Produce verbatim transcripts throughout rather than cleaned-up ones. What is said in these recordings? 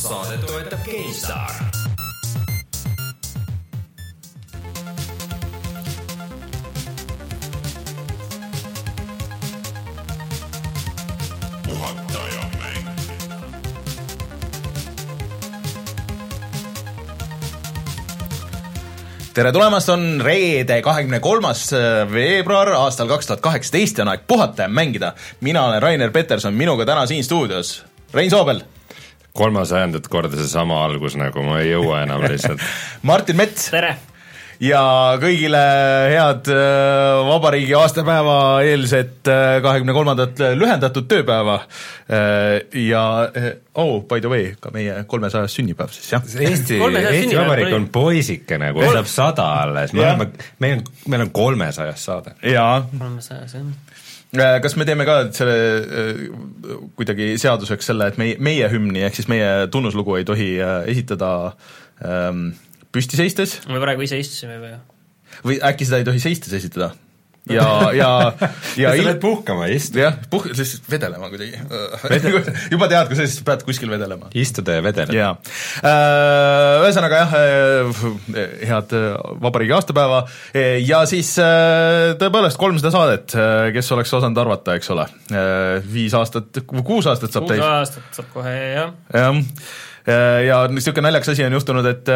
Saadet toetab GameStar. Tere tulemast, on reede kahekümne kolmas veebruar aastal kaks tuhat kaheksateist ja on aeg puhata ja mängida. Mina olen Rainer Peterson, minuga täna siin stuudios Rein Soobel. kolmasajandat korda see sama algus, nagu ma ei jõua enam lihtsalt. Martin Mets. Tere! Ja kõigile head vabariigi aastapäeva eelset kahekümne kolmandat lühendatud tööpäeva ja oh, by the way, ka meie kolmesajas sünnipäev siis, jah. Eesti, Eesti Vabariik on poisikene, kui saab sada alles, me oleme, meil on, meil on kolmesajas saade. Jaa. kolmesajas, jah. Kas me teeme ka selle kuidagi seaduseks selle, et meie, meie hümni, ehk siis meie tunnuslugu ei tohi esitada ähm, püsti seistes? Me praegu ise istusime või? Või äkki seda ei tohi seistes esitada? Ja, ja, ja sa lähed puhkama, istu. Jah, puh-, siis vedelema kuidagi. Juba tead, kui sa siis pead kuskil vedelema. Istuda ja vedele. Jaa. Ühesõnaga jah, head vabariigi aastapäeva ja siis tõepoolest kolmsada saadet, kes oleks osanud arvata, eks ole. Viis aastat, kuus aastat saab täis. Kuus aastat saab kohe, jah. Jah. Ja niisugune naljakas asi on juhtunud, et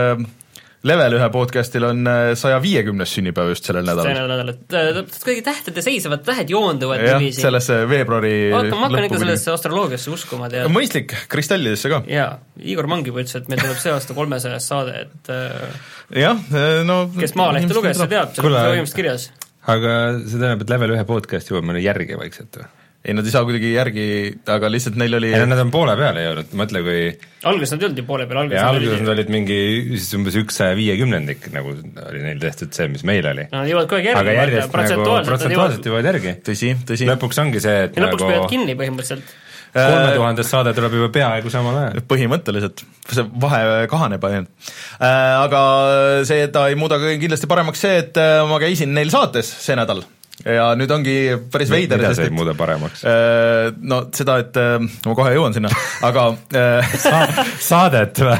Level ühe podcastil on saja viiekümnes sünnipäev just sellel nädalal. Sellel nädalal, et kõigi tähtede seisavad, tähed joonduvad jah, niiviisi. sellesse veebruari Aga ma hakkan ikka sellesse astroloogiasse uskuma. Tead. Mõistlik, kristallidesse ka. Jaa, Igor Mangi ütles, et meil tuleb see aasta kolmesajas saade, et jah, no kes Maalehte luges, see teab, see on põhimõtteliselt kirjas. Aga see tähendab, et Level ühe podcast jõuab mõne järgi vaikselt või? Ei, nad ei saa kuidagi järgi, aga lihtsalt neil oli... Ei, nad on poole peale jõudnud, mõtle kui... Alguses nad ei olnud ju poole peale, alguses ja nad alguses nad olid mingi umbes üks saja viiekümnendik, nagu oli neil tehtud see, mis meil oli. Nad jõuavad kogu järgi, aga järjest nagu protsentuaalselt jõuavad järgi. Tõsi, tõsi. Lõpuks ongi see, et ja lõpuks nagu... peavad kinni põhimõtteliselt. kolme tuhandest saade tuleb juba peaaegu samal ajal. Põhimõtteliselt, see vahe kahaneb ainult. Aga seda ei muuda kindlasti paremaks see, et ma käisin neil saates see nädal. Ja nüüd ongi päris veider. Mida see ei muuda paremaks? No seda, et ma kohe jõuan sinna, aga Sa saadet või?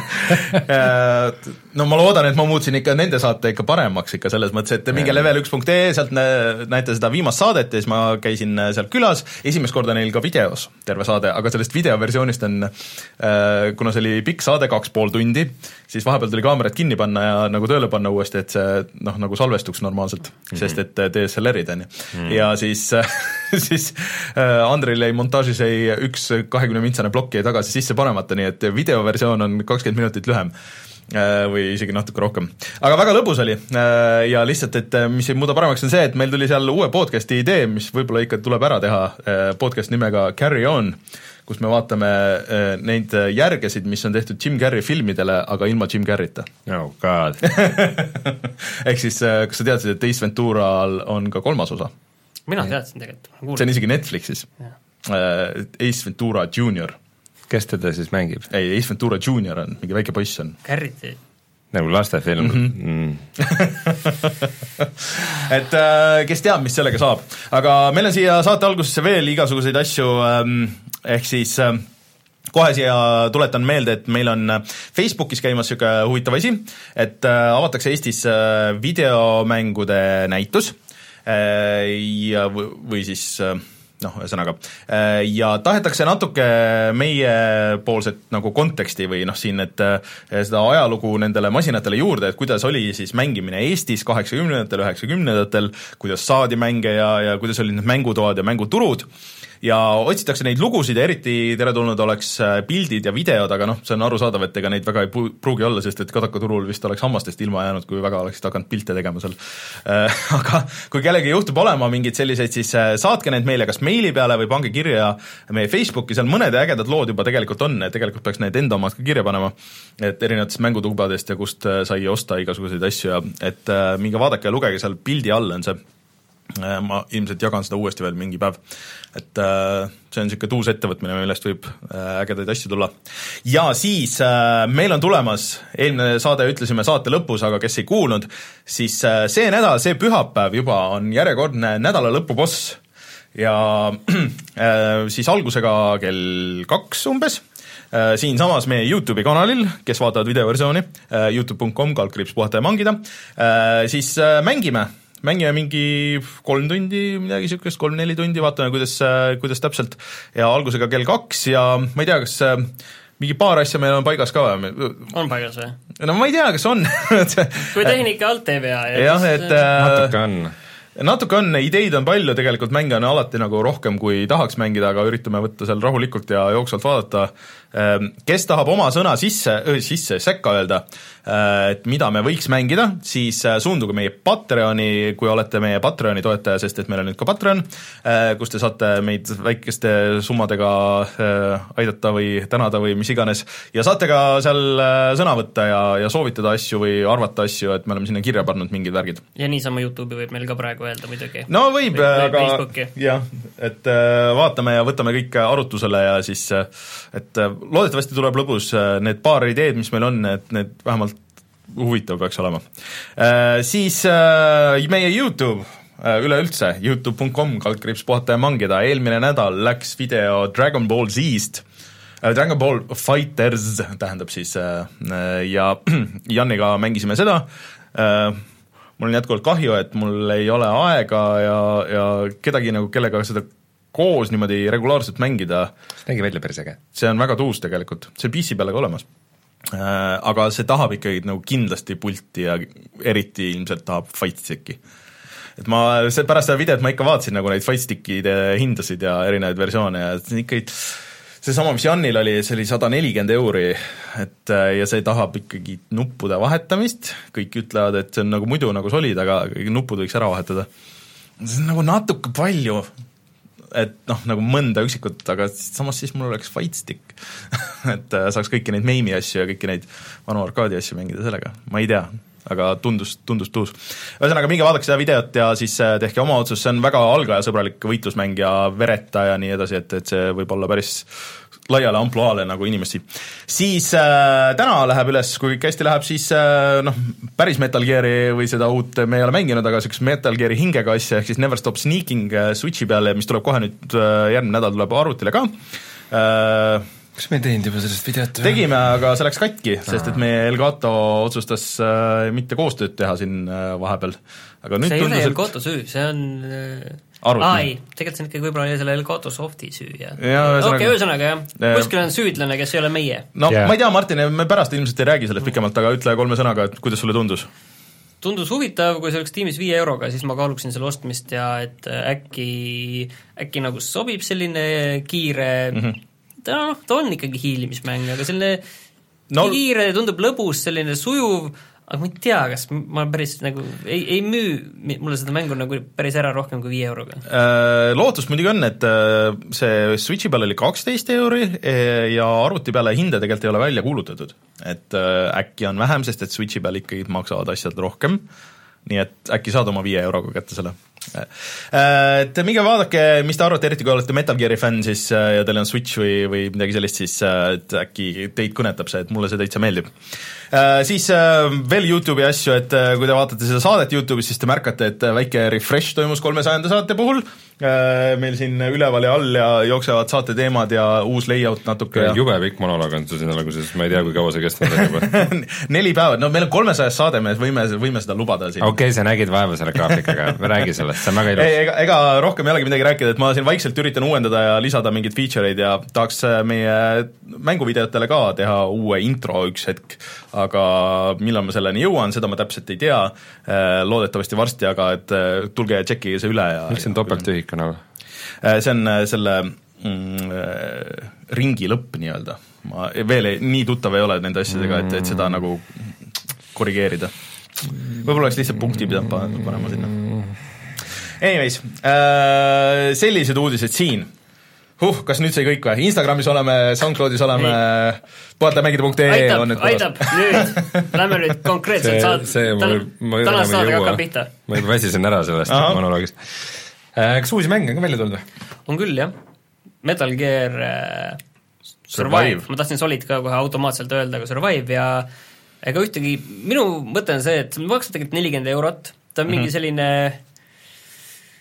No ma loodan, et ma muutsin ikka nende saate ikka paremaks ikka selles mõttes, et minge level üks punkt ee, sealt näete seda viimast saadet ja siis ma käisin sealt külas, esimest korda neil ka videos terve saade, aga sellest videoversioonist on, kuna see oli pikk saade, kaks pool tundi, siis vahepeal tuli kaamerat kinni panna ja nagu tööle panna uuesti, et see noh, nagu salvestuks normaalselt, mm-hmm. sest et D S L R-id on ju. Mm. Ja siis, siis Andril jäi montaažis jäi üks kahekümne mintsane plokk jäi tagasi sisse panemata, nii et videoversioon on kakskümmend minutit lühem või isegi natuke rohkem. Aga väga lõbus oli ja lihtsalt, et mis ei muuda paremaks on see, et meil tuli seal uue podcasti idee, mis võib-olla ikka tuleb ära teha, podcast nimega Carry On, kus me vaatame neid järgesid, mis on tehtud Jim Carrey filmidele, aga ilma Jim Carreyta. Oh god. Ehk siis, kas sa teadsid, et Ace Ventural on ka kolmas osa? Mina teadsin tegelikult. See on isegi Netflixis. Ace Ventura Junior. Kes teda siis mängib? Ei, Ace Ventura Junior on, mingi väike poiss on. Carrey. Nagu lastefilm. Mm-hmm. Mm. et kes teab, mis sellega saab. Aga meil on siia saate algusesse veel igasuguseid asju, ehk siis kohe siia tuletan meelde, et meil on Facebookis käimas siuke huvitav asi, et avatakse Eestis videomängude näitus ja, või siis... noh, ühesõnaga, ja tahetakse natuke meie poolset nagu konteksti või noh siin, et seda ajalugu nendele masinatele juurde, et kuidas oli siis mängimine Eestis kaheksakümnendatel, üheksakümnendatel, kuidas saadi mänge ja, ja kuidas olid need mängutoad ja mänguturud. Ja otsitakse neid lugusid ja eriti teretulnud oleks pildid ja videod, aga noh, see on arusaadav, et ega neid väga ei pruugi olla, sest et Kadakaturul vist oleks hammastest ilma jäänud, kui väga oleks hakanud pilte tegema seal. Aga kui kellegi juhtub olema mingid selliseid, siis saatke need meile kas meili peale või pange kirja meie Facebooki, seal mõned ägedad lood juba tegelikult on, tegelikult peaks need enda omad ka kirja panema, et erinevatest mängutubadest ja kust sai osta igasuguseid asju ja et minge vaadake ja lugege seal pildi all on see. Ma ilmselt jagan seda uuesti veel mingi päev, et äh, see on niisugune uus ettevõtmine, millest võib äh, ägedaid asju tulla. Ja siis äh, meil on tulemas, eelmine saade ütlesime saate lõpus, aga kes ei kuulnud, siis äh, see nädal, see pühapäev juba on järjekordne nädala lõpuboss ja äh, siis algusega kell kaks umbes siin samas meie YouTube'i kanalil, kes vaatavad videoversiooni, youtube punkt com kaldkriips puhata ja mangida, siis mängime, mängime mingi kolm tundi, midagi niisugust, kolm-neli tundi, vaatame, kuidas, kuidas täpselt, ja algusega kell kaks ja ma ei tea, kas mingi paar asja meil on paigas ka või? On paigas või? No ma ei tea, kas on kui tehnika alt ei vea. jah, et natuke on natuke on, ideid on palju, tegelikult mänge on alati nagu rohkem, kui tahaks mängida, aga üritame võtta seal rahulikult ja jooksvalt vaadata. Kes tahab oma sõna sisse, sisse sekka öelda, et mida me võiks mängida, siis suunduge meie Patreoni, kui olete meie Patreoni toetaja, sest et meil on nüüd ka Patreon, kus te saate meid väikeste summadega aidata või tänada või mis iganes, ja saate ka seal sõna võtta ja, ja soovitada asju või arvata asju, et me oleme sinna kirja pannud mingid värgid. Ja niisama YouTube'i võib meil ka praegu öelda muidugi. No võib, või, aga jah, et vaatame ja võtame kõik arutusele ja siis, et loodetavasti tuleb lõbus, need paar ideed, mis meil on, et need vähemalt huvitav peaks olema. Siis meie YouTube üleüldse, youtube punkt com kaldkriips puhata ja mangida, eelmine nädal läks video Dragon Ball Z-st, Dragon Ball Fighters tähendab siis, ja Janniga mängisime seda, mul on jätkuvalt kahju, et mul ei ole aega ja, ja kedagi nagu, kellega seda koos niimoodi regulaarselt mängida. See nägi välja päris äge. See on väga tuus tegelikult, see P C peale ka olemas. Aga see tahab ikkagi nagu kindlasti pulti ja eriti ilmselt tahab fightstick'i. Et ma, see pärast seda videot ma ikka vaatasin nagu neid fightstick'ide hindasid ja erinevaid versioone ja see ikkagi see sama, mis Jannil oli, see oli sada nelikümmend euri, et ja see tahab ikkagi nuppude vahetamist, kõik ütlevad, et see on nagu muidu nagu solid, aga nuppud võiks ära vahetada. See on nagu natuke palju, et noh, nagu mõnda üksikut, aga samas siis mul oleks fightstick et saaks kõiki neid meimi asju ja kõiki neid vanu arkaadi asju mängida sellega, ma ei tea, aga tundus, tundus tuus. Ühesõnaga, minge vaadake seda videot ja siis tehke oma otsus, see on väga algajasõbralik võitlusmäng ja vereta ja nii edasi, et, et see võib olla päris laiale ampluaale nagu inimesi. Siis äh, täna läheb üles, kui kõik hästi läheb, siis äh, noh, päris Metal Geari või seda uut me ei ole mänginud, aga selleks Metal Geari hingega asja, ehk siis Never Stop Sneaking äh, Switchi peale, mis tuleb kohe nüüd äh, järgmine nädal tuleb arvutile ka. Äh, kas me ei teinud juba sellest videot? Tegime, aga see läks katki, sest et meie Elgato otsustas äh, mitte koostööd teha siin äh, vahepeal. Aga nüüd see ei ole et... Elgato süü, see on... Äh... Arvuti. Aa, ei, tegelikult see on ikkagi võib-olla selle Elgato softi süü ja, ja okei, okay, ühesõnaga jah, kuskil on süüdlane, kes ei ole meie. No yeah. Ma ei tea, Martin, me pärast ilmselt ei räägi sellest pikemalt, aga ütle kolme sõnaga, et kuidas sulle tundus? Tundus huvitav, kui see oleks tiimis viie euroga, siis ma kaaluksin selle ostmist ja et äkki, äkki nagu sobib selline kiire mm, -hmm. ta, no, ta on ikkagi hiilimismäng, aga selline no. kiire, tundub lõbus, selline sujuv, aga ma ei tea, kas ma päris nagu ei, ei müü mulle seda mängu nagu päris ära rohkem kui viie euroga. Lootust muidugi on, et see Switchi peal oli kaksteist euri ja arvuti peale hinde tegelikult ei ole välja kuulutatud. Et äkki on vähem, sest et Switchi peal ikkagi maksavad asjad rohkem, nii et äkki saad oma viie euroga kätte selle. Et minge vaadake, mis te arvate, eriti kui olete Metal Geari fänn siis, ja teil on Switch või, või midagi sellist, siis et äkki teid kõnetab see, et mulle see täitsa meeldib. Siis veel YouTube'i asju, et kui te vaatate seda saadet YouTube'is, siis te märkate, et väike refresh toimus kolmesajanda saate puhul. Meil siin üleval ja all ja jooksevad saate teemad ja uus layout natuke. Ja... Jube pikk monoloog on siin alguses, ma ei tea, kui kaua see kestnud on juba. Neli päeva, no meil on kolmesajas saade, me võime, võime seda lubada siin. Okei, okay, sa nägid vaeva selle graafikaga, räägi sellest, see on väga ilus. Ega, ega rohkem ei olegi midagi rääkida, et ma siin vaikselt üritan uuendada ja lisada mingeid feature'id ja tahaks meie mänguvideotele ka teha uue intro üks hetk, aga millal ma selleni jõuan, seda ma täpselt ei tea, loodetavasti varsti, aga et tulge ja tšekkige see üle. Ja, miks see on topelttühik? Nagu? See on selle mm, ringi lõpp nii-öelda. Ma veel ei, nii tuttav ei ole nende asjadega, et, et seda nagu korrigeerida. Võib-olla oleks lihtsalt punkti pidanud panema sinna. Anyways, äh, sellised uudised siin. Huh, kas nüüd sai kõik või? Instagramis oleme, SoundCloudis oleme, puhatamängida punkt ee aitab, aitab, nüüd, lähme nüüd konkreetselt saad, tänast saadega hakkab pihta. Ma juba väsisen ära sellest monoloogist. Kas uusi mänge on ka välja tulnud või? On küll, jah. Metal Gear äh, Survive. Survive, ma tahtsin Solid ka kohe automaatselt öelda, aga Survive ja ega ühtegi, minu mõte on see, et maksab tegelikult nelikümmend eurot, ta on mingi selline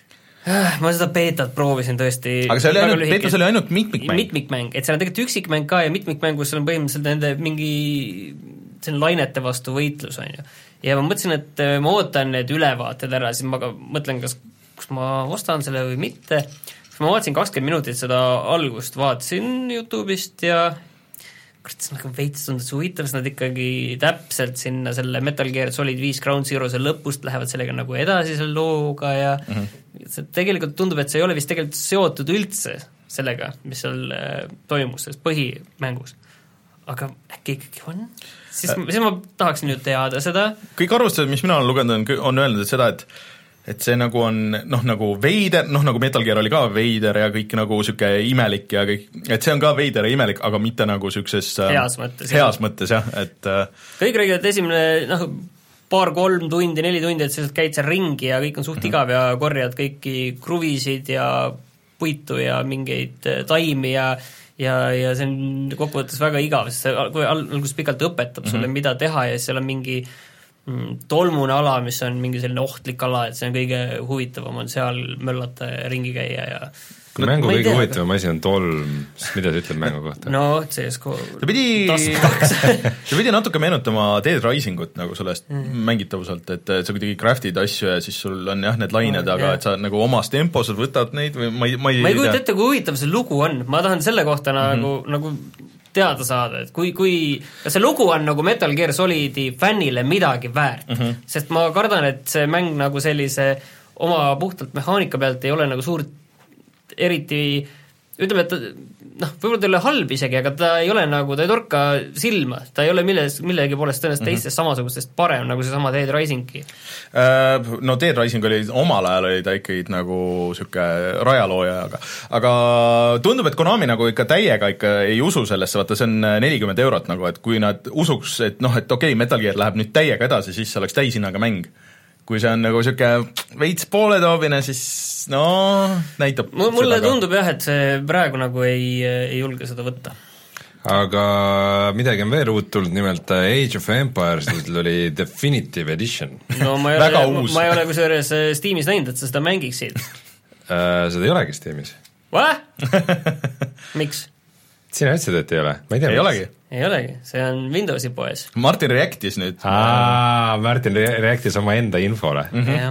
Ma seda beetat proovisin tõesti. Aga see oli ainult, beetas oli ainult mitmikmäng? Mitmikmäng, et seal on tegelikult üksikmäng ka ja mitmikmängus on põhimõtteliselt nende mingi selline lainete vastu võitlus, on ju. Ja ma mõtlesin, et ma ootan need ülevaated ära, siis ma ka mõtlen, kas, kas ma ostan selle või mitte. Ma vaatasin kakskümmend minutit seda algust, vaatasin YouTube'ist ja kurat, see on nagu veits tundus huvitav, sest nad ikkagi täpselt sinna selle Metal Gear Solid viis Ground Zero'se lõpust lähevad sellega nagu edasi selle looga ja mm-hmm. see tegelikult tundub, et see ei ole vist tegelikult seotud üldse sellega, mis seal toimus, selles põhimängus. Aga äkki ikkagi on? Siis, siis ma tahaksin ju teada seda. Kõik arvustused, mis mina olen lugenud, on, on öelnud, et seda, et et see nagu on, noh, nagu veider, noh, nagu Metal Gear oli ka veider ja kõik nagu siuke imelik ja kõik, et see on ka veider ja imelik, aga mitte nagu siukses heas mõttes. Heas mõttes, jah, et kõik räägivad, et esimene, noh, paar-kolm tundi, neli tundi, et sa käid seal ringi ja kõik on suht igav ja korjad kõiki kruvisid ja puitu ja mingeid taimi ja ja, ja see on kokkuvõttes väga igav, sest see, kui alguses pikalt õpetab sulle, mm-hmm. mida teha ja seal on mingi tolmune ala, mis on mingi selline ohtlik ala, et see on kõige huvitavam, on seal möllata ja ringi käia ja kui mängu kõige tea, huvitavam asi on tolm, siis mida sa ütled mängu kohta? No, C S G O ta pidi, ta pidi natuke meenutama Dead Risingut nagu sellest mm. mängitavuselt, et sa kuidagi craftid asju ja siis sul on jah, need lained, no, aga jah. Et sa nagu omas tempos võtad neid või ma ei, ma ei ma ei kujuta ette, kui huvitav see lugu on, ma tahan selle kohta nagu, mm-hmm. nagu teada saada, et kui, kui see lugu on nagu Metal Gear Solidi fännile midagi väärt, mm-hmm. sest ma kardan, et see mäng nagu sellise oma puhtalt mehaanika pealt ei ole nagu suurt eriti, ütleme, et noh, võib-olla ta ei ole halb isegi, aga ta ei ole nagu, ta ei torka silma, ta ei ole milles, millegi poolest tõenäoliselt mm-hmm. teistest samasugustest parem, nagu seesama Dead Rising'i. No Dead Rising oli, omal ajal oli ta ikkagi nagu siuke rajalooja, aga aga tundub, et Konami nagu ikka täiega ikka ei usu sellesse, vaata see on nelikümmend eurot nagu, et kui nad usuks, et noh, et okei okay,, Metal Gear läheb nüüd täiega edasi, siis see oleks täishinnaga mäng. Kui see on nagu siuke veits pooletoobine, siis no näitab M mulle seda, tundub jah, et see praegu nagu ei, ei julge seda võtta. Aga midagi on veel uut tulnud, nimelt Age of Empires oli Definitive Edition. No ma ei ole, ma, ma ei ole kusjuures Steamis näinud, et sa seda mängiksid. uh, seda ei olegi Steamis. What? Miks? Sina ütlesid, et ei ole? Ma ei tea, ei olegi. Ei olegi, see on Windowsi poes. Martin reactis nüüd. Aa, Martin reactis oma enda infole.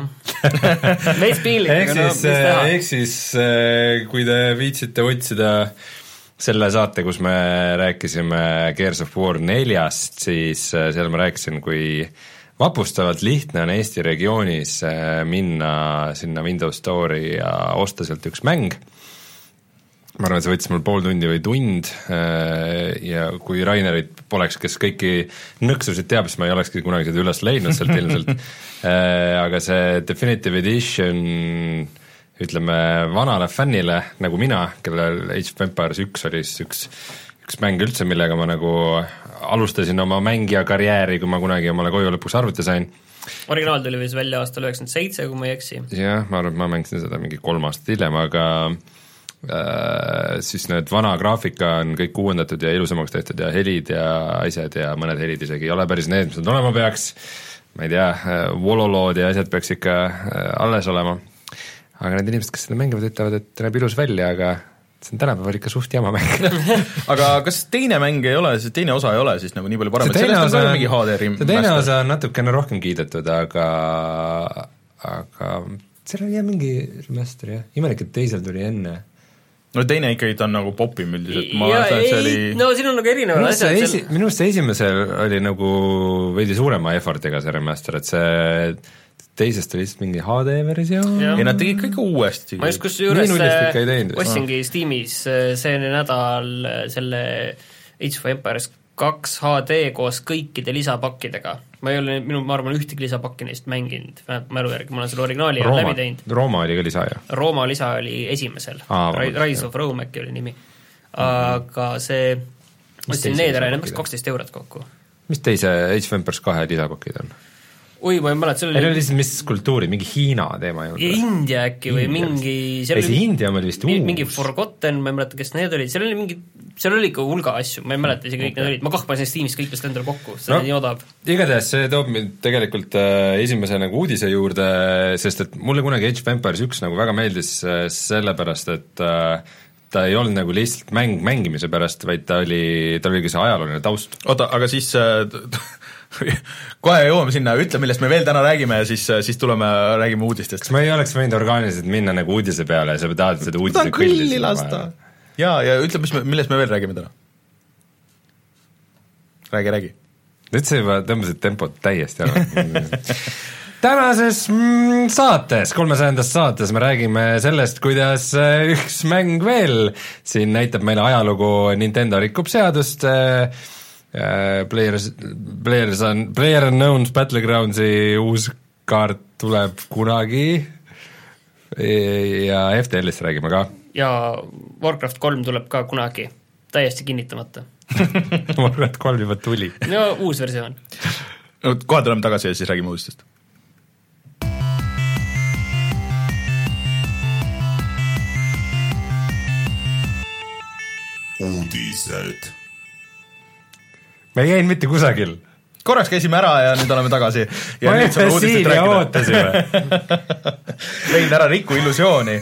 Mm-hmm. Veits piinlik, aga no, mis teha? Ehk siis, kui te viitsite otsida selle saate, kus me rääkisime Gears of War neljast, siis seal ma rääkisin, kui vapustavalt lihtne on Eesti regioonis minna sinna Windows Store'i ja osta sealt üks mäng. Ma arvan, et see võttis mul pool tundi või tund ja kui Rainerit poleks, kes kõiki nõksusid teab, siis ma ei olekski kunagi seda üles leidnud sealt ilmselt. Aga see Definitive Edition, ütleme, vanale fännile, nagu mina, kellel Age of Empires üks oli üks, üks mäng üldse, millega ma nagu alustasin oma mängija karjääri, kui ma kunagi omale koju lõpuks arvuti sain. Originaal tuli vist välja aastal üheksakümmend seitse, kui ma ei eksi. Jah, ma arvan, et ma mängisin seda mingi kolm aastat hiljem, aga Äh, siis need vana graafika on kõik uuendatud ja ilusamaks tehtud ja helid ja asjad ja mõned helid isegi ei ole päris need, mis nad olema peaks, ma ei tea, vololood ja asjad peaks ikka alles olema, aga need inimesed, kes seda mängivad, ütlevad, et näeb ilus välja, aga see on tänapäeval ikka suht jama mäng. Aga kas teine mäng ei ole, see teine osa ei ole siis nagu nii palju parem, et sellest on ka mingi H D R-i see teine osa on natukene rohkem kiidetud, aga aga seal oli jah mingi remaster, jah, imelik, et teisel tuli enne. No teine ikkagi ta on nagu popim üldiselt. Ma ja ei, see oli... no siin on nagu erinevad asjad. Esi, minu arust see esimesel oli nagu veidi suurema effortiga see remaster, et see teisest oli lihtsalt mingi H D-versioon. Ja nad tegid kõik uuesti. Ma just kus juures ostsingi Steamis see nädal selle Age of Empires kaks H D koos kõikide lisapakkidega. Ma ei ole, minu, ma arvan, ühtegi lisapakki neist mänginud, mälu järgi, ma olen selle originaali Rooma, läbi teinud. Rooma oli ka lisa, jah? Rooma lisa oli esimesel, Aa, Rise of Rome äkki oli nimi. Aga see, ostsin need ära ja need maksid kaksteist eurot kokku. Mis teise Age of Empires kahe lisapakid on? oi, ma ei mäleta, seal oli lihtsalt mis kultuuri, mingi Hiina teema juurde. India äkki või India. mingi ei, see India oli vist uus. Mingi Forgotten, ma ei mäleta, kes need olid, seal oli mingi, seal oli ikka hulga asju, ma ei mäleta isegi kõik okay. need olid, ma kahpasin Steamis kõik vist endale kokku, see no, on nii odav. Igatahes see toob mind tegelikult äh, esimese nagu uudise juurde, sest et mulle kunagi Age of Empires üks nagu väga meeldis äh, sellepärast, et äh, ta ei olnud nagu lihtsalt mäng mängimise pärast, vaid ta oli, ta oli ka see ajalooline taust. Oota, aga siis äh, kohe jõuame sinna, ütle, millest me veel täna räägime ja siis, siis tuleme, räägime uudistest. kas ma ei oleks võinud orgaaniliselt minna nagu uudise peale ja sa tahad seda uudise kõlli lasta. Jaa, ja ütle, mis me, millest me veel räägime täna. Räägi, räägi. Nüüd sa juba tõmbasid tempot täiesti ära. Tänases mm, saates, kolmesajandast saates me räägime sellest, kuidas üks mäng veel siin näitab meile ajalugu, Nintendo rikub seadust, Players, Players on, Player Unknown's Battlegroundsi uus kaart tuleb kunagi ja F T L-ist räägime ka. Ja Warcraft kolm tuleb ka kunagi, täiesti kinnitamata. Warcraft kolm juba tuli. No uus versioon. No, kohe tuleme tagasi ja siis räägime uudistest. Uudised. Me ei jäin mitte kusagil. Korraks käisime ära ja nüüd oleme tagasi. Ja ma jäin siin ja ootasime. Vein ära rikku illusiooni.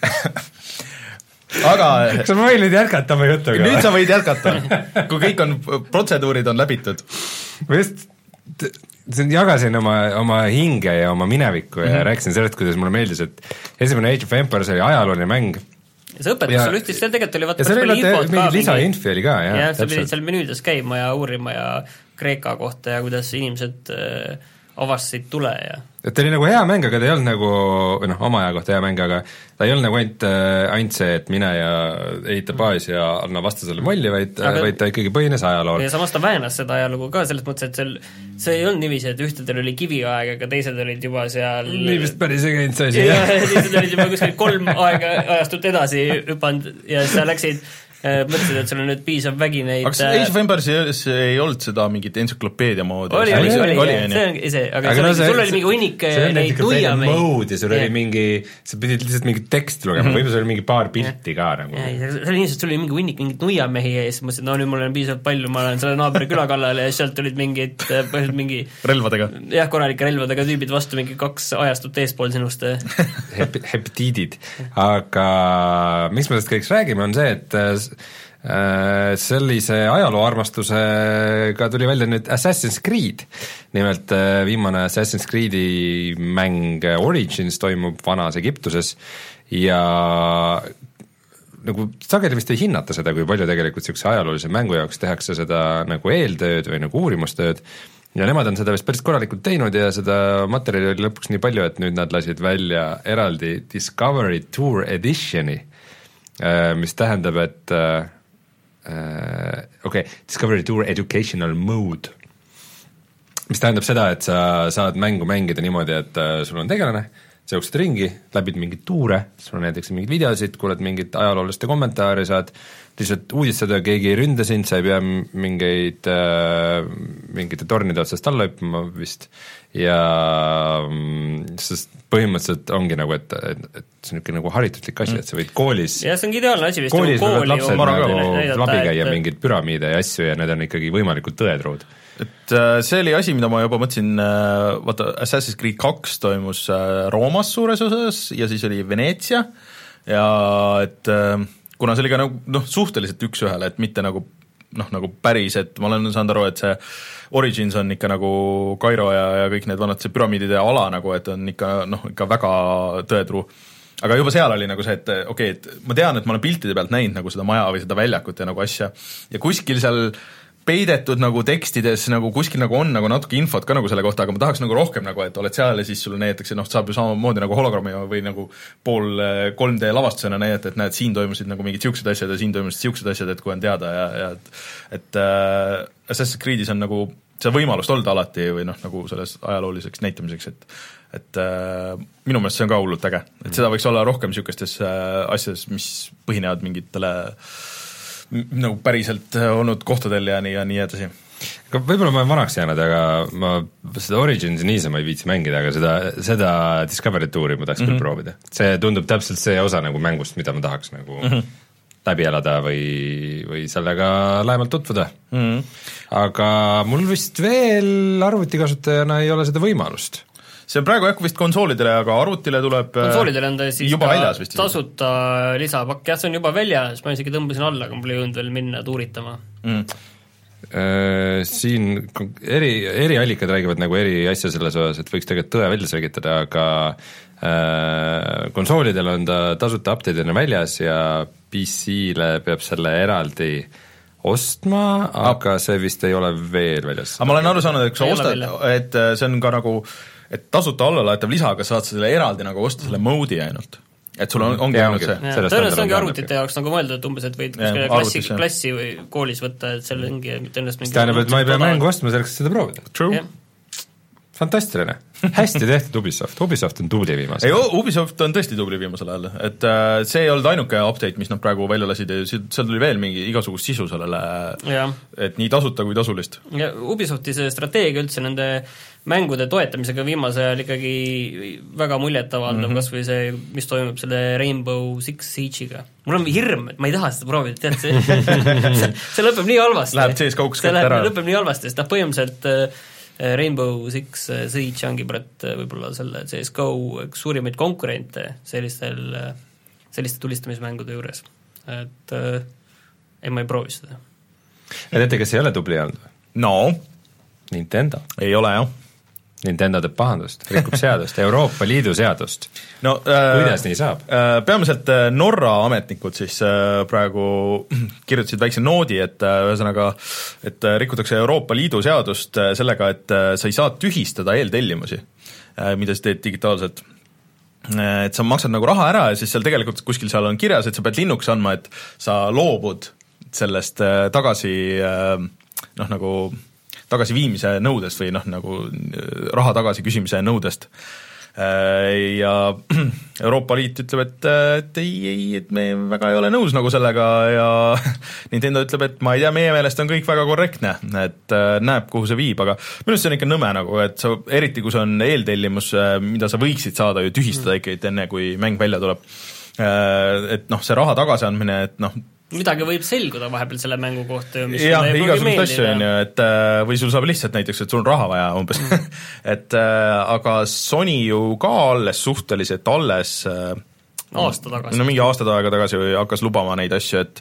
Aga kas ma võin nüüd jätkata oma jutuga? Nüüd sa võid jätkata, kui kõik on, protseduurid on läbitud. Ma just jagasin oma, oma hinge ja oma minevikku ja mm-hmm. rääkisin sellest, kuidas mulle meeldis, et esimene Age of Empires oli ajalooline mäng. Ja see õpetus sul ühtis, seal tegelikult oli vaata palju infot ka. Mingi lisainfi oli ka, jah. Ja sa pidid seal menüüdes käima ja uurima ja Kreeka kohta ja kuidas inimesed äh, avastasid tule ja et ta oli nagu hea mäng, aga ta ei olnud nagu, või noh, oma aja kohta hea mäng, aga ta ei olnud nagu ainult, ainult see, et mine ja ehita baas ja anna vastasele molli, vaid, aga, vaid ta ikkagi põhines ajalool. Ja samas ta vähenas seda ajalugu ka selles mõttes, et seal, see ei olnud niiviisi, et ühtedel oli kiviaeg, aga teised olid juba seal nii vist päris ei käinud see asi. Ja teised olid juba kuskil kolm aega ajastult edasi hüpanud ja sa läksid mõtlesid, et sul on nüüd piisav vägi neid aga Age of Empires ei olnud seda mingit entsüklopeedia moodi oli, oli, oli, oli, see on ise aga, aga no, see, sul oli mingi hunnik neid nuiameid mood ja sul oli mingi, sa pidid lihtsalt mingi tekst lugema mm-hmm. võib-olla sul oli mingi paar pilti ka nagu. see oli lihtsalt, sul oli mingi hunnik mingit nuiamehi ja siis mõtlesid, no nüüd mul on piisavalt palju, ma olen selle naabri küla kallal ja sealt tulid mingid põhjused mingi relvadega jah, korralike relvadega tüübid vastu mingi kaks ajastut eespool sinust heptiidid, aga miks me sellest kõiks räägime, on see, et sellise ajalooarmastusega tuli välja nüüd Assassin's Creed. Nimelt viimane Assassin's Creed'i mäng Origins toimub vanas Egiptuses ja nagu sageli vist ei hinnata seda, kui palju tegelikult niisuguse ajaloolise mängu jaoks tehakse seda nagu eeltööd või nagu uurimustööd ja nemad on seda vist päris korralikult teinud ja seda materjali oli lõpuks nii palju, et nüüd nad lasid välja eraldi Discovery Tour Editioni, mis tähendab, et Uh, okei, okay, Discovery Tour Educational Mode, mis tähendab seda, et sa saad mängu mängida niimoodi, et uh, sul on tegelane, sa jooksed ringi, läbid mingeid tuure, sul on näiteks mingid videosid, kuuled mingit ajalooliste kommentaari, saad lihtsalt uudistada, keegi ei ründa sind, sa ei pea mingeid uh, mingite tornide otsast alla hüppama vist ja sest põhimõtteliselt ongi nagu, et, et, et see on niisugune nagu harituslik asi, et sa võid koolis ja see on ideaalne asi vist koolis võivad lapsed nagu läbi käia mingeid püramiide ja asju ja need on ikkagi võimalikult tõetruud. Et see oli asi, mida ma juba mõtlesin, vaata Assassin's Creed kaks toimus Roomas suures osas ja siis oli Veneetsia ja et kuna see oli ka nagu, noh, suhteliselt üks-ühele, et mitte nagu noh, nagu päris, et ma olen saanud aru, et see Origins on ikka nagu Kairo ja, ja kõik need vanad see püramiidide ala nagu, et on ikka, noh, ikka väga tõetruu. Aga juba seal oli nagu see, et okei okay,, et ma tean, et ma olen piltide pealt näinud nagu seda maja või seda väljakut ja nagu asja ja kuskil seal peidetud nagu tekstides nagu kuskil nagu on nagu natuke infot ka nagu selle kohta, aga ma tahaks nagu rohkem nagu, et oled seal ja siis sulle näidatakse, noh, saab ju samamoodi nagu hologrammi või nagu pool kolm D lavastusena näidata, et näed, siin toimusid nagu mingid siuksed asjad ja siin toimusid siuksed asjad, et kui on teada ja, ja et, et äh, Assassin's Creed'is on nagu see võimalust olda alati või noh, nagu selles ajalooliseks näitamiseks, et et äh, minu meelest see on ka hullult äge, et seda võiks olla rohkem niisugustes äh, asjades, mis põhinevad mingitele nagu päriselt olnud kohtadel ja nii ja nii edasi. võib-olla ma olen vanaks jäänud, aga ma seda Origins niisama ei viitsi mängida, aga seda, seda Discovery Touri ma tahaks mm -hmm. küll proovida. See tundub täpselt see osa nagu mängust, mida ma tahaks nagu mm -hmm. läbi elada või, või sellega lähemalt tutvuda mm. -hmm. aga mul vist veel arvutikasutajana ei ole seda võimalust. See on praegu jah vist konsoolidele, aga arvutile tuleb konsoolidele on ta siis juba väljas vist tasuta lisapakk, jah, see on juba väljas, ma isegi tõmbasin alla, aga mul ei jõudnud veel minna tuuritama mm.. Äh, siin eri, eriallikad räägivad nagu eri asja selles osas, et võiks tegelikult tõe välja selgitada, aga äh, konsoolidel on ta tasuta update'ina väljas ja P C-le peab selle eraldi ostma, aga see vist ei ole veel väljas. aga ma olen aru saanud, et kui sa ostad, et see on ka nagu et tasuta allalaetav lisa, aga saad selle eraldi nagu osta selle mode'i ainult. Et sul on, ongi ainult see. Tõenäoliselt ongi arvutite jaoks nagu mõeldud, et umbes, et võid ja, klassi, klassi või koolis võtta, et seal ongi tõenäoliselt mingi tähendab, et ma ei pea mängu ostma selleks, et seda proovida. True. Fantastiline. Hästi tehtud Ubisoft. Ubisoft on tubli viimasel ajal. Ubisoft on tõesti tubli viimasel ajal. Et äh, see ei olnud ainuke update, mis nad praegu välja lasid ja seal tuli veel mingi igasugust sisu sellele, ja. Et nii tasuta kui tasulist. Ja Ubisofti see strateegia üldse nende mängude toetamisega viimase ajal ikkagi väga muljetavaldab mm -hmm. kas või see, mis toimub selle Rainbow Six Siege'iga. Mul on hirm, et ma ei taha seda proovida, tead, see, see, see lõpeb nii halvasti. Läheb C S G O-ks kätte ära. See lõpeb nii halvasti, sest noh, põhimõtteliselt Rainbow Six Siege ongi praegu võib-olla selle C S G O üks suurimaid konkurente sellistel, selliste tulistamismängude juures. Et äh, ei, ma ei proovi seda. Ja teate, kes ei ole tubli olnud? No? Nintendo. Ei ole, jah. Nintendo teeb pahandust, rikub seadust, Euroopa Liidu seadust. No, äh, kuidas nii saab? Äh, peamiselt Norra ametnikud siis äh, praegu kirjutasid väikse noodi, et äh, ühesõnaga, et äh, rikutakse Euroopa Liidu seadust äh, sellega, et äh, sa ei saa tühistada eeltellimusi, äh, mida sa teed digitaalselt. Äh, et sa maksad nagu raha ära ja siis seal tegelikult kuskil seal on kirjas, et sa pead linnuks andma, et sa loobud sellest äh, tagasi äh, noh, nagu tagasiviimise nõudest või noh, nagu raha tagasi küsimise nõudest. Ja Euroopa Liit ütleb, et, et ei, ei, et me väga ei ole nõus nagu sellega ja Nintendo ütleb, et ma ei tea, meie meelest on kõik väga korrektne, et näeb, kuhu see viib, aga minu arust see on ikka nõme nagu, et sa, eriti kui see on eeltellimus, mida sa võiksid saada ju tühistada ikka enne, kui mäng välja tuleb. Et noh, see raha tagasiandmine, et noh, midagi võib selguda vahepeal selle mängu kohta ju, mis jah, igasugust asju on ju, et või sul saab lihtsalt näiteks, et sul on raha vaja umbes mm. et aga Sony ju ka alles suhteliselt alles aasta tagasi. No mingi aasta aega tagasi hakkas lubama neid asju, et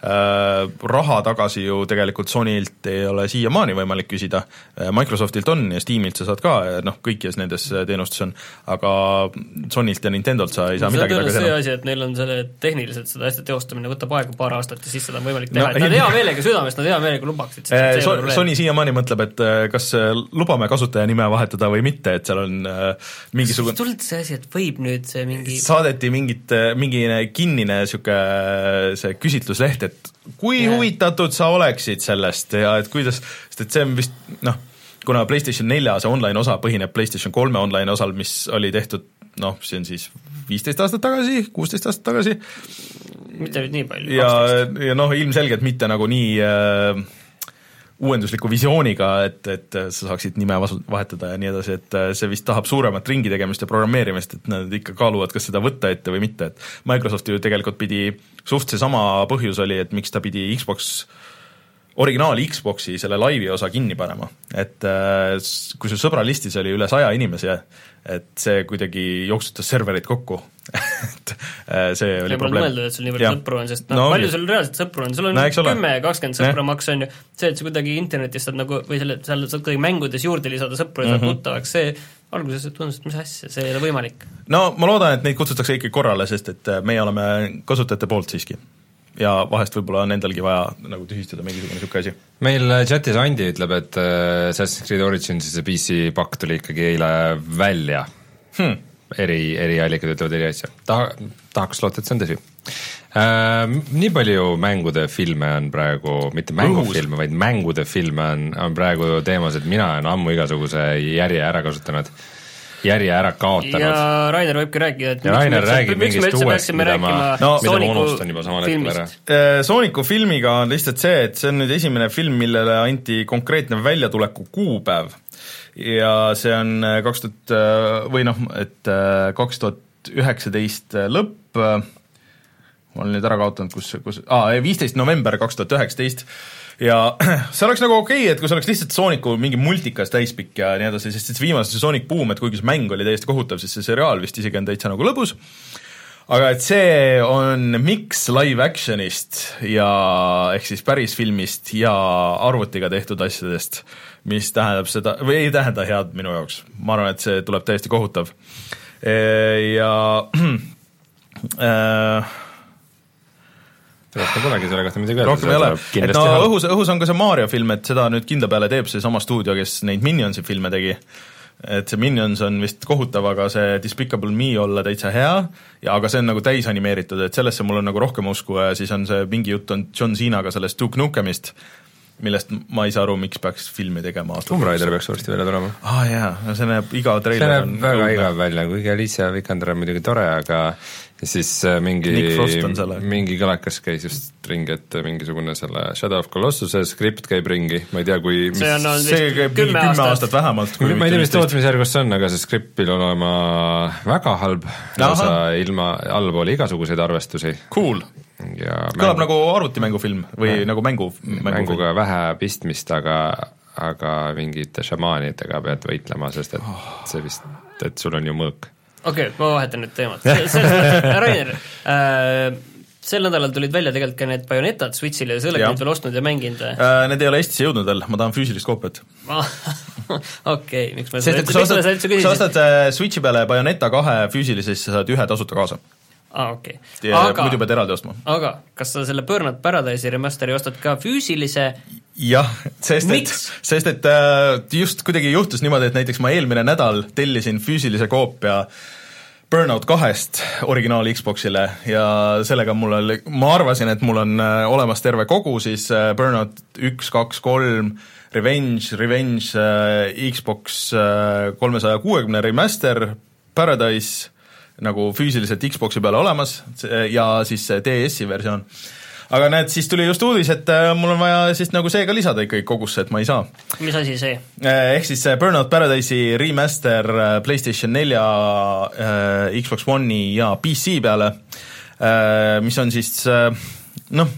äh, raha tagasi ju tegelikult Sonyilt ei ole siiamaani võimalik küsida, Microsoftilt on ja Steamilt sa saad ka, noh, kõikies nendes teenustes on, aga Sonyilt ja Nintendolt sa ei saa no, midagi taga teha. See asi, et neil on selle tehniliselt seda asja teostamine võtab aega paar aastat ja siis seda on võimalik teha, no, et nad hea meelega südamest, nad hea meelega lubaksid äh, so, Sony siiamaani mõtleb, et kas lubame kasutaja nime vahetada või mitte, et seal on äh, mingisugune tulid see asi, et võib nüüd see mingi saadeti mingit mingi kinnine siuke see küsitlusleht, et kui yeah. huvitatud sa oleksid sellest ja et kuidas, sest et see on vist noh, kuna PlayStation nelja see online osa põhineb PlayStation kolme online osal, mis oli tehtud noh, see on siis viisteist aastat tagasi, kuusteist aastat tagasi mitte nüüd nii palju ja, ja noh, ilmselgelt mitte nagu nii äh, uuendusliku visiooniga, et, et sa saaksid nime vahetada ja nii edasi, et see vist tahab suuremat ringi tegemist ja programmeerimist, et nad ikka kaaluvad, kas seda võtta ette või mitte, et Microsoft ju tegelikult pidi, suht see sama põhjus oli, et miks ta pidi Xbox, originaal Xboxi selle laivi osa kinni panema, et kui su sõbralistis oli üle saja inimese, et see kuidagi jooksutas serverid kokku et see oli ja probleem. Mõelda, et sul nii palju sõpru on, sest no, no, palju sul reaalselt sõpru on, sul on kümme kakskümmend sõpra maks on ju, see, et sa kuidagi internetis saad nagu, või selle, seal saad kuidagi mängudes juurde lisada sõpru ja saad mm-hmm. tuttavaks, see alguses tundus, et mis asja, see ei ole võimalik. No ma loodan, et neid kutsutakse ikkagi korrale, sest et meie oleme kasutajate poolt siiski. Ja vahest võib-olla on endalgi vaja nagu tühistada mingisugune niisugune asi. Meil chatis Andi ütleb, et Assassin's Creed Origins see P C pakk tuli ikkagi eile välja hmm.. Eri, eri allikad ütlevad eri asja. Ta, tahaks loota, et see on tõsi. Äh, nii palju mängude filme on praegu, mitte mängufilme, vaid mängude filme on, on praegu teemas, et mina olen ammu igasuguse järje ära kasutanud. järje ära kaotanud. ja Rainer võibki rääkida, et ja Rainer räägib mingist uuest, mida ma, no, mida ma unustan juba samal hetkel ära. Sooniku filmiga on lihtsalt see, et see on nüüd esimene film, millele anti konkreetne väljatuleku kuupäev ja see on kaks tuhat või noh, et kaks tuhat üheksateist lõpp, ma olen nüüd ära kaotanud, kus, kus aa, viisteist november kaks tuhat üheksateist ja see oleks nagu okei okay,, et kui see oleks lihtsalt Sooniku mingi multikas täispikk ja nii edasi, sest see viimase see Sonic Boom, et kuigi see mäng oli täiesti kohutav, siis see seriaal vist isegi on täitsa nagu lõbus, aga et see on mix live actionist ja ehk siis päris filmist ja arvutiga tehtud asjadest, mis tähendab seda, või ei tähenda head minu jaoks, ma arvan, et see tuleb täiesti kohutav ja äh, rohkem polegi selle kohta midagi öelda. Rohkem ei ole, et no õhus, õhus on ka see Mario film, et seda nüüd kindla peale teeb see sama stuudio, kes neid Minionsi filme tegi, et see Minions on vist kohutav, aga see Despicable Me olla täitsa hea, ja aga see on nagu täis animeeritud, et sellesse mul on nagu rohkem usku ja siis on see mingi jutt on John Cenaga sellest Duke Nukemist, millest ma ei saa aru, miks peaks filmi tegema. Tomb Raider peaks varsti välja tulema. Ah jaa, see näeb iga treiler see näeb väga igav välja, kuigi Alicia Vikander on muidugi tore, aga siis mingi, mingi kõlakas käis just ringi, et mingisugune selle Shadow of Colossuse skript käib ringi, ma ei tea, kui mis... see, on see käib kümme aastat, aastat vähemalt. Ma ei tea, mis tootmisjärgus on, aga see skript pil olema väga halb, lausa ilma allpool igasuguseid arvestusi. Cool. Ja kõlab mängu, nagu arvutimängufilm või ja, nagu mängu mänguga vähe pistmist, aga, aga mingite šamaanidega pead võitlema, sest et see vist, et sul on ju mõõk. Okei, okay, ma vahetan nüüd teemat. Rainer, äh, sel nädalal tulid välja tegelikult ka need Bayonetad Switchile ja sellega nüüd veel ostnud ja mänginud. Äh, need ei ole Eestisse jõudnud veel, ma tahan füüsilist koopiat. Okei, miks ma sest, et kui sa ostad, kui sa ostad Switchi peale Bayoneta kahe füüsilise, siis sa saad ühe tasuta kaasa. Ah, okei. Okay. Aga, muidu pead eraldi ostma. Aga kas sa selle Burnout Paradise'i remasteri ostad ka füüsilise? Jah, sest et, sest et just kuidagi juhtus niimoodi, et näiteks ma eelmine nädal tellisin füüsilise koopia Burnout kahest originaal Xboxile ja sellega mul oli, ma arvasin, et mul on olemas terve kogu, siis Burnout üks, kaks, kolm, Revenge, Revenge, Xbox kolmesaja kuuekümne remaster, Paradise nagu füüsiliselt Xboxi peale olemas ja siis D S-i versioon. Aga näed, siis tuli just uudis, et mul on vaja siis nagu see ka lisada ikkagi kogusse, et ma ei saa. Mis asi see? Ehk siis Burnout Paradise'i remaster PlayStation nelja, Xbox One'i ja P C peale, mis on siis noh,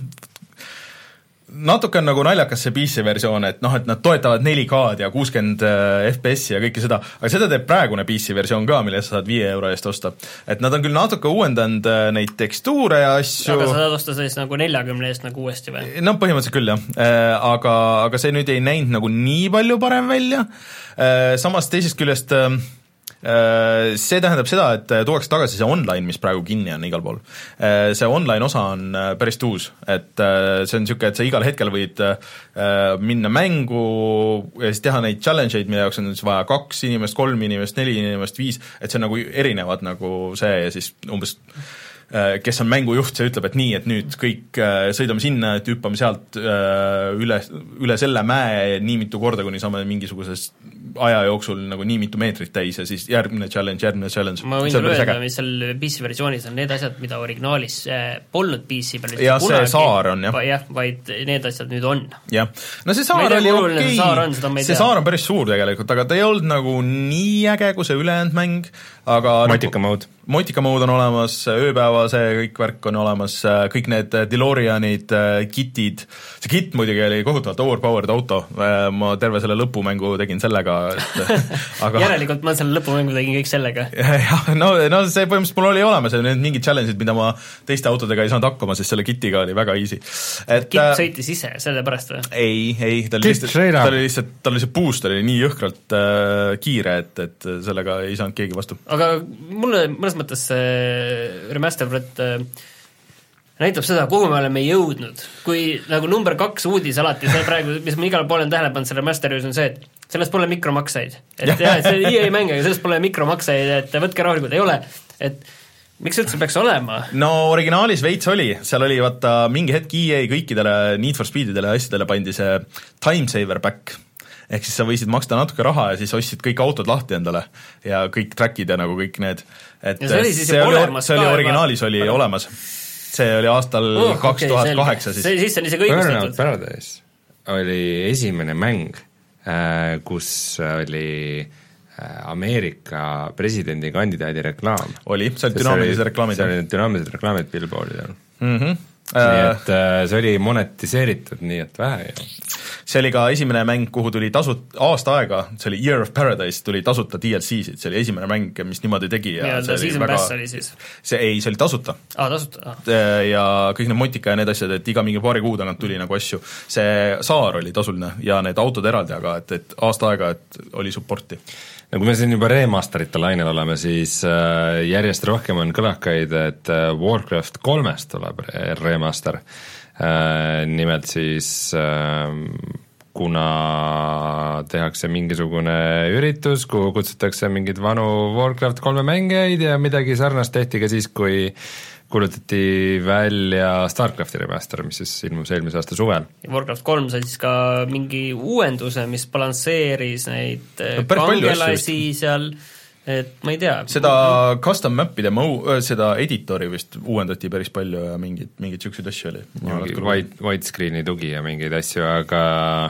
natuke on nagu naljakas see P C versioon, et noh, et nad toetavad neli K-d ja kuuskümmend F P S ja kõike seda, aga seda teeb praegune P C versioon ka, mille sa saad viie euro eest osta. Et nad on küll natuke uuendanud neid tekstuure ja asju. Aga sa saad osta siis nagu neljakümne eest nagu uuesti või? No põhimõtteliselt küll, jah. Aga, aga see nüüd ei näinud nagu nii palju parem välja. Samas teisest küljest see tähendab seda, et tuuakse tagasi see online, mis praegu kinni on igal pool. See online osa on päris tuus, et see on niisugune, et sa igal hetkel võid minna mängu ja siis teha neid challenge'id, mille jaoks on siis vaja kaks inimest, kolm inimest, neli inimest, viis, et see on nagu erinevad nagu see ja siis umbes kes on mängujuht, see ütleb, et nii, et nüüd kõik sõidame sinna, et hüppame sealt üle, üle selle mäe nii mitu korda, kuni saame mingisuguses aja jooksul nagu nii mitu meetrit täis ja siis järgmine challenge, järgmine challenge. Ma võin sulle öelda, mis seal P C versioonis on need asjad, mida originaalis polnud P C peal. Ja see saar on, jah. jah, vaid need asjad nüüd on. jah, no see saar oli okei, okay. see, see saar on päris suur tegelikult, aga ta ei olnud nagu nii äge kui see ülejäänud mäng, aga Motika nagu, mode. Motika mode on olemas, ööpäeva see kõik värk on olemas, kõik need DeLoreanid, kitid, see kit muidugi oli kohutavalt overpowered auto, ma terve selle lõpumängu tegin sellega, et aga järelikult ma selle lõpumängu tegin kõik sellega. jah, no, no see põhimõtteliselt mul oli olemas, need mingid challenge'id, mida ma teiste autodega ei saanud hakkama, sest selle kitiga oli väga easy. Et, Kitt äh, sõitis ise, selle pärast või? Ei, ei, ta oli lihtsalt, ta oli lihtsalt, ta oli see boost oli nii jõhkralt äh, kiire, et, et sellega ei saanud keegi vastu. Aga mulle mõnes mõttes see remaster võt näitab seda, kuhu me oleme jõudnud. Kui nagu number kaks uudis alati, see praegu, mis ma igal pool on tähele pannud selle remasteris on see, et sellest pole mikromakseid. Et jah, et see E A mäng, aga sellest pole mikromakseid, et võtke rahulikult, ei ole. Et miks üldse peaks olema? No originaalis veits oli, seal oli vaata mingi hetk E A kõikidele Need for Speedidele ja asjadele pandi see Time Saver back. ehk siis sa võisid maksta natuke raha ja siis ostsid kõik autod lahti endale ja kõik trackid ja nagu kõik need, et ja see oli, siis see oli, see oli ka originaalis juba. Oli olemas. See oli aastal oh, kaks tuhat kaheksa okay, siis. siis on isegi õigustatud. Burnout Paradise oli esimene mäng, kus oli Ameerika presidendikandidaadi reklaam. Oli, see oli dünaamilised reklaamid. See oli dünaamilised reklaamid Billboardidel. Mhm. Nii et see oli monetiseeritud nii, et vähe ja see oli ka esimene mäng, kuhu tuli tasut-, aasta aega, see oli Year of Paradise, tuli tasuta D L C-sid, see oli esimene mäng, mis niimoodi tegi ja, ja see oli väga pass oli siis? See ei, see oli tasuta. Aa, tasuta? Ah. Ja kõik need motika ja need asjad, et iga mingi paari kuu tagant tuli nagu asju. See saar oli tasuline ja need autod eraldi, aga et, et aasta aega, et oli supporti. No kui me siin juba remasterite lainel oleme, siis äh, järjest rohkem on kõlakaid, et äh, Warcraft kolmest tuleb remaster. Äh, nimelt siis äh, kuna tehakse mingisugune üritus, kuhu kutsutakse mingid vanu Warcraft kolme mängijaid ja midagi sarnast tehti ka siis, kui kuulutati välja Starcrafti remaster, mis siis ilmus eelmise aasta suvel. Warcraft kolm sai siis ka mingi uuenduse, mis balansseeris neid no, kangelasi seal, et ma ei tea. Seda custom map'ide mõu, seda editori vist uuendati päris palju ja mingid, mingid siuksed asju oli. White, white screen'i tugi ja mingeid asju, aga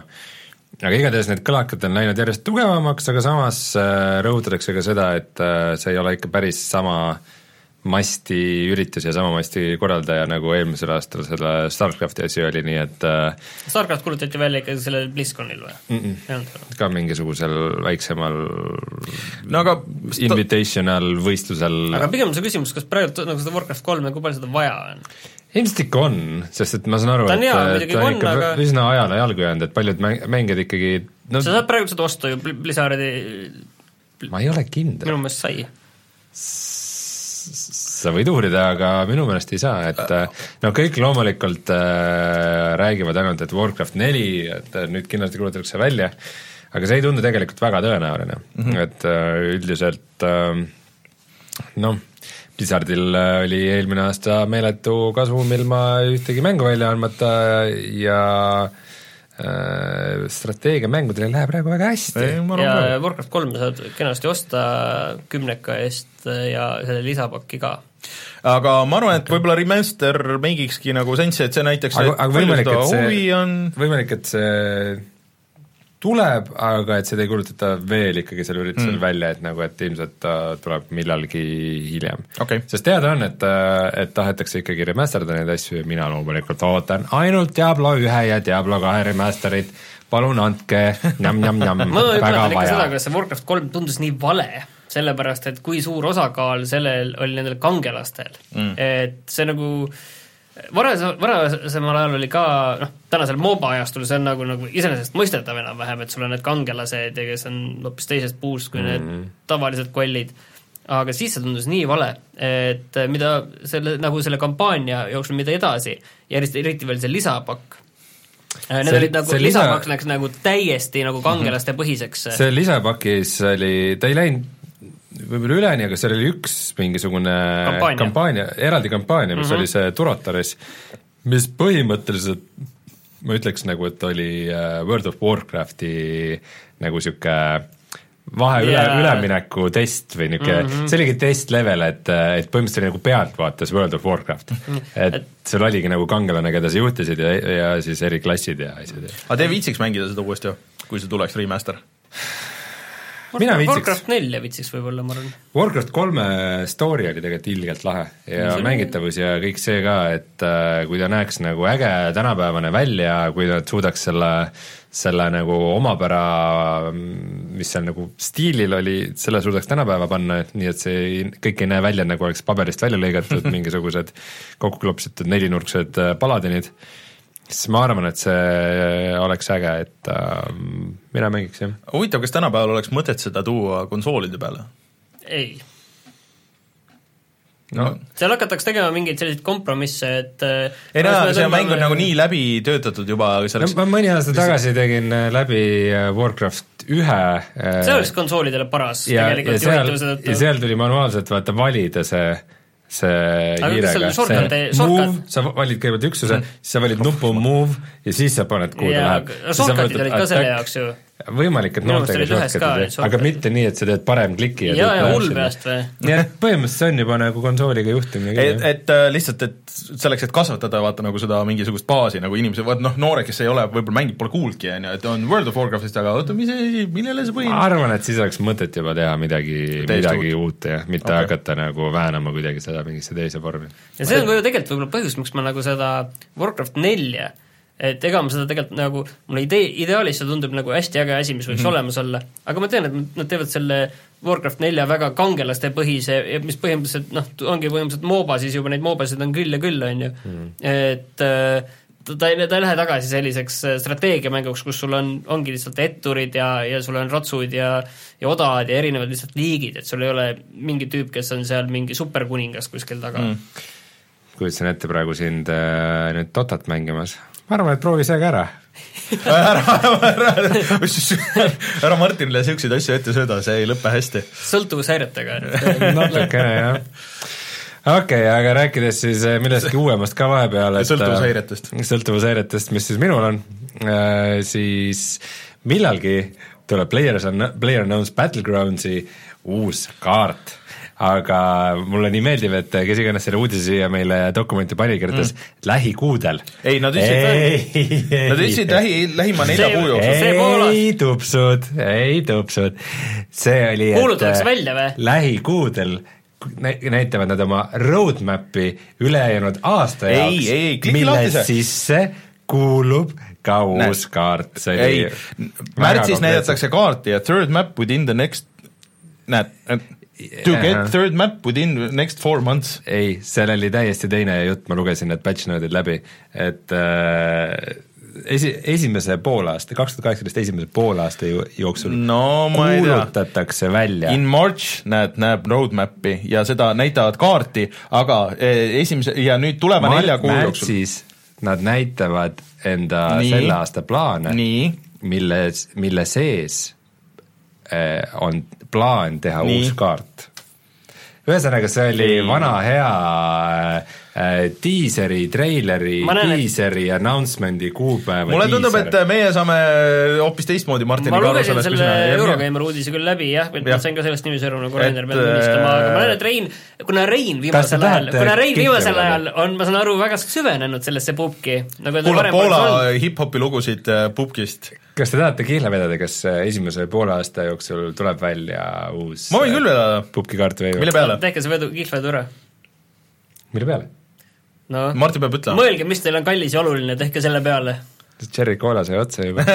aga igatahes need kõlakad on läinud järjest tugevamaks, aga samas rõhutatakse ka seda, et see ei ole ikka päris sama masti üritus ja sama masti korraldaja nagu eelmisel aastal selle Starcrafti asi oli, nii et Starcraft kulutati välja ikkagi sellel BlizzConil või? Mm -mm. Ka mingisugusel väiksemal no, aga invitational võistlusel. Aga pigem on see küsimus, kas praegu nagu seda Warcraft kolm ja kui palju seda vaja on? Ilmselt ikka on, sest et ma saan aru, ta et hea, ta on on, ikka aga üsna ajale jalgu jäänud, et paljud mängijad ikkagi no, sa saad praegu seda osta ju Blizzardi ma ei ole kindel. Minu meelest sai sa võid uurida, aga minu meelest ei saa, et no kõik loomulikult äh, räägivad ainult, et Warcraft neli, et nüüd kindlasti kuulutatakse välja, aga see ei tundu tegelikult väga tõenäoline mm, -hmm. et äh, üldiselt äh, noh, Blizzardil oli eelmine aasta meeletu kasvum ilma ühtegi mängu välja andmata ja äh, strateegiamängudel läheb praegu väga hästi. Ei, ja Warcraft kolm saad kenasti osta kümneka eest ja selle lisapakki ka. Aga ma arvan, et võib-olla remaster mingikski nagu sensi, et see näiteks aga, aga võimalik, et see, on... võimalik, et see tuleb, aga et seda ei kuulutata veel ikkagi selle üritusel mm. välja, et nagu, et ilmselt ta tuleb millalgi hiljem okay.. Sest teada on, et, et tahetakse ikkagi remasterdada neid asju ja mina loomulikult ootan ainult Diablo ühe ja Diablo kahe remasterit, palun andke njam-njam-njam, väga vaja. Seda, kuidas see Warcraft kolm tundus nii vale, sellepärast, et kui suur osakaal sellel oli nendel kangelastel mm., et see nagu Varasem, varasemal ajal oli ka, noh, tänasel MOBA ajastul see on nagu, nagu iseenesest mõistetav enam-vähem, et sul on need kangelased ja kes on hoopis teisest puust kui need mm. tavalised kollid. Aga siis see tundus nii vale, et mida selle, nagu selle kampaania jooksul, mida edasi, järjest eriti veel see lisapakk. Need see, olid nagu, lisapakk läks nagu täiesti nagu kangelaste põhiseks. See lisapakis oli, ta ei läinud võib-olla üleni, aga seal oli üks mingisugune kampaania, kampaania eraldi kampaania, mis mm -hmm. oli see Turotaris, mis põhimõtteliselt ma ütleks nagu, et oli World of Warcrafti nagu siuke vahe yeah. üle, ülemineku test või niuke mm, -hmm. see oligi test level, et, et põhimõtteliselt oli nagu pealt vaatas World of Warcraft mm. -hmm. et, et seal oligi nagu kangelane, keda sa juhtisid ja, ja siis eri klassid ja asjad. aga te viitsiks mängida seda uuesti, kui see tuleks remaster? Mina viitsiks. Warcraft nelja viitsiks võib-olla, ma arvan. Warcraft kolme story oli tegelikult ilgelt lahe ja see mängitavus ja kõik see ka, et äh, kui ta näeks nagu äge tänapäevane välja, kui nad suudaks selle, selle nagu omapära, mis seal nagu stiilil oli, selle suudaks tänapäeva panna, nii et see kõik ei näe välja, nagu oleks paberist välja lõigatud mingisugused kokkuklopsitud nelinurksed paladinid, siis ma arvan, et see oleks äge, et äh, mina mängiks, jah. Huvitav, kas tänapäeval oleks mõtet seda tuua konsoolide peale? Ei. No. Seal hakatakse tegema mingeid selliseid kompromisse, et ei näe, see mäng on nagu nii läbi töötatud juba selleks... no, ma mõni aasta tagasi tegin läbi Warcraft ühe see oleks konsoolidele paras ja, ja, seal, ja seal tuli manuaalselt vaata valida see see hiirega, see move, sa valid kõigepealt üksuse mm., siis sa valid nupu move ja siis sa paned, kuhu ta läheb. Shortcutid olid ka selle jaoks ju. võimalik, et noortega shortcut'id, aga mitte nii, et sa teed parem kliki ja, ja hull peast või? nii et põhimõtteliselt see on juba nagu konsooliga juhtimine. et, et lihtsalt, et selleks, et kasvatada vaata nagu seda mingisugust baasi nagu inimese, vaat noh, noore, kes ei ole, võib-olla mängib, pole kuulnudki, on ju, et on World of Warcraftist, aga oota, mis, millele see põhimõtteliselt? ma arvan, et siis oleks mõtet juba teha midagi, midagi uut ja mitte okay. hakata nagu väänama kuidagi seda mingisse teise vormi. ja see on ju tegelikult võib-olla põhjus, miks ma nagu seda Warcraft nelja et ega ma seda tegelikult nagu, mulle idee, ideaalis see tundub nagu hästi äge asi, mis võiks mm-hmm. olemas olla, aga ma tean, et nad teevad selle Warcraft nelja väga kangelaste põhise, mis põhimõtteliselt noh, ongi põhimõtteliselt mooba, siis juba neid moobasid on küll ja küll, on ju mm., et ta, ta, ei, ta ei lähe tagasi selliseks strateegiamänguks, kus sul on, ongi lihtsalt etturid ja, ja sul on ratsud ja, ja odad ja erinevad lihtsalt liigid, et sul ei ole mingi tüüp, kes on seal mingi superkuningas kuskil taga mm.. kujutasin ette praegu sind äh, nüüd Dotat mängimas. Ma arvan, et proovi see ka ära. ära, ära, ära, ära Martinile siukseid asju ette sööda, see ei lõppe hästi. Sõltuvushäiretega. natukene, jah. okei okay,, aga rääkides siis millestki uuemast ka vahepeal, et sõltuvushäiretest. sõltuvushäiretest, mis siis minul on, siis millalgi tuleb Players, PlayerUnknown's Battlegroundsi uus kaart, aga mulle nii meeldib, et kes iganes selle uudise siia meile dokumenti pani, kirjutas mm. lähikuudel. ei, nad ütlesid, nad ütlesid lähi, lähima nelja kuu jooksul. ei tupsud, ei tupsud. see oli, kuulutatakse välja või? lähikuudel näitavad nad oma roadmap'i ülejäänud aasta jaoks, ei, ei, mille sisse kuulub ka uus Näe. kaart. ei, märtsis näidatakse kaarti ja third map within the next näed, to get third map within next four months. ei, seal oli täiesti teine jutt, ma lugesin need patch node'id läbi, et äh, esi, esimese poolaasta, kaks tuhat kaheksateist esimese poolaasta jooksul no, kuulutatakse välja. In March näed, näeb roadmap'i ja seda näitavad kaarti, aga esimese ja nüüd tuleva Mar- nelja kuu jooksul. Märtsis nad näitavad enda Nii. selle aasta plaane, mille, mille sees äh, on plaan teha Nii. uus kaart. Ühesõnaga, see oli Nii. vana hea äh, diiseri, treileri, diiseri, announcement'i kuupäeva mulle tundub, et meie saame hoopis teistmoodi Martini ma lugesin selle Eurogeimer uudise küll läbi, jah, et ma sain ka sellest nimis aru, nagu Rainer peal tunnistama, aga ma näen, et Rein, kuna Rein viimasel ajal, kuna Rein viimasel ajal on, ma saan aru, väga süvenenud sellesse pubki. Nagu Poola, Poola hip-hopi lugusid pubkist. Kas te tahate kihla vedada, kas esimese poole aasta jooksul tuleb välja uus ma võin küll vedada. Pubki kaart või? Mille peale? Tehke see vedu, kihla vedu ära. Mille peale? No, Martin peab ütlema. Mõelge, mis teil on kallis ja oluline, tehke selle peale. Cherry Cola sai otsa juba.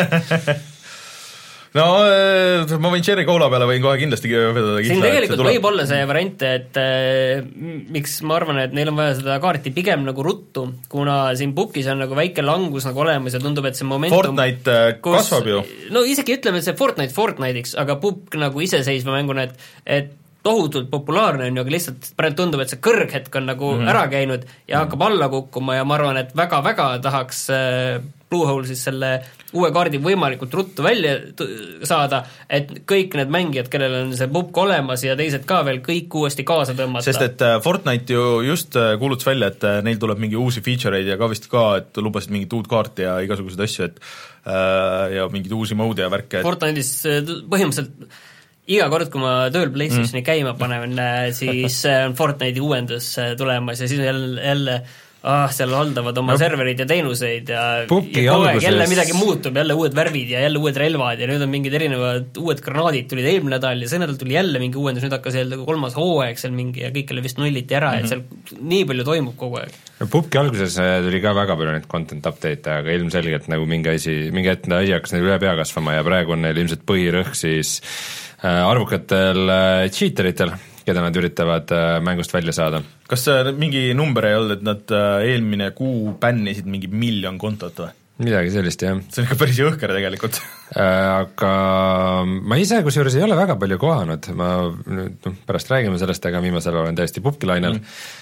no ma võin Cherry Cola peale võin kohe kindlasti vedada kihla. Siin tegelikult võib olla see variant, et äh, miks ma arvan, et neil on vaja seda kaarti pigem nagu ruttu, kuna siin pubkis on nagu väike langus nagu olemas ja tundub, et see momentum Fortnite kus, kasvab ju. No isegi ütleme, et see Fortnite Fortnite'iks, aga pubk nagu iseseisva mänguna, et, et tohutult populaarne on ju, aga lihtsalt praegu tundub, et see kõrghetk on nagu mm-hmm. ära käinud ja hakkab alla kukkuma ja ma arvan, et väga-väga tahaks äh, Bluehole siis selle uue kaardi võimalikult ruttu välja saada, et kõik need mängijad, kellel on see pubk olemas ja teised ka veel, kõik uuesti kaasa tõmmata. Sest et Fortnite ju just kuulutas välja, et neil tuleb mingi uusi feature'id ja ka vist ka, et lubasid mingit uut kaarti ja igasuguseid asju, et äh, ja mingeid uusi mode ja värke. Fortnite'is põhimõtteliselt iga kord, kui ma tööl PlayStationi mm. käima panen, siis on Fortnite'i uuendus tulemas ja siis jälle, jälle ah, seal haldavad oma no. serverid ja teenuseid ja, ja kogu aeg jälle midagi muutub, jälle uued värvid ja jälle uued relvad ja nüüd on mingid erinevad uued granaadid tulid eelmine nädal ja see nädal tuli jälle mingi uuendus, nüüd hakkas jälle kolmas hooaeg seal mingi ja kõikele vist nulliti ära mm, -hmm. et seal nii palju toimub kogu aeg. Pubki alguses tuli ka väga palju neid content update'e, aga ilmselgelt nagu mingi asi, mingi hetk asi hakkas neil üle pea kasvama ja praegu on neil ilmselt põhirõhk siis arvukatel cheateritel, keda nad üritavad mängust välja saada. Kas mingi number ei olnud, et nad eelmine kuu bännisid mingi miljon kontot või? Midagi sellist, jah. See on ikka päris jõhker tegelikult. Aga ma ise kusjuures ei ole väga palju kohanud, ma nüüd no, pärast räägime sellest, aga viimasel olen täiesti pubkilainel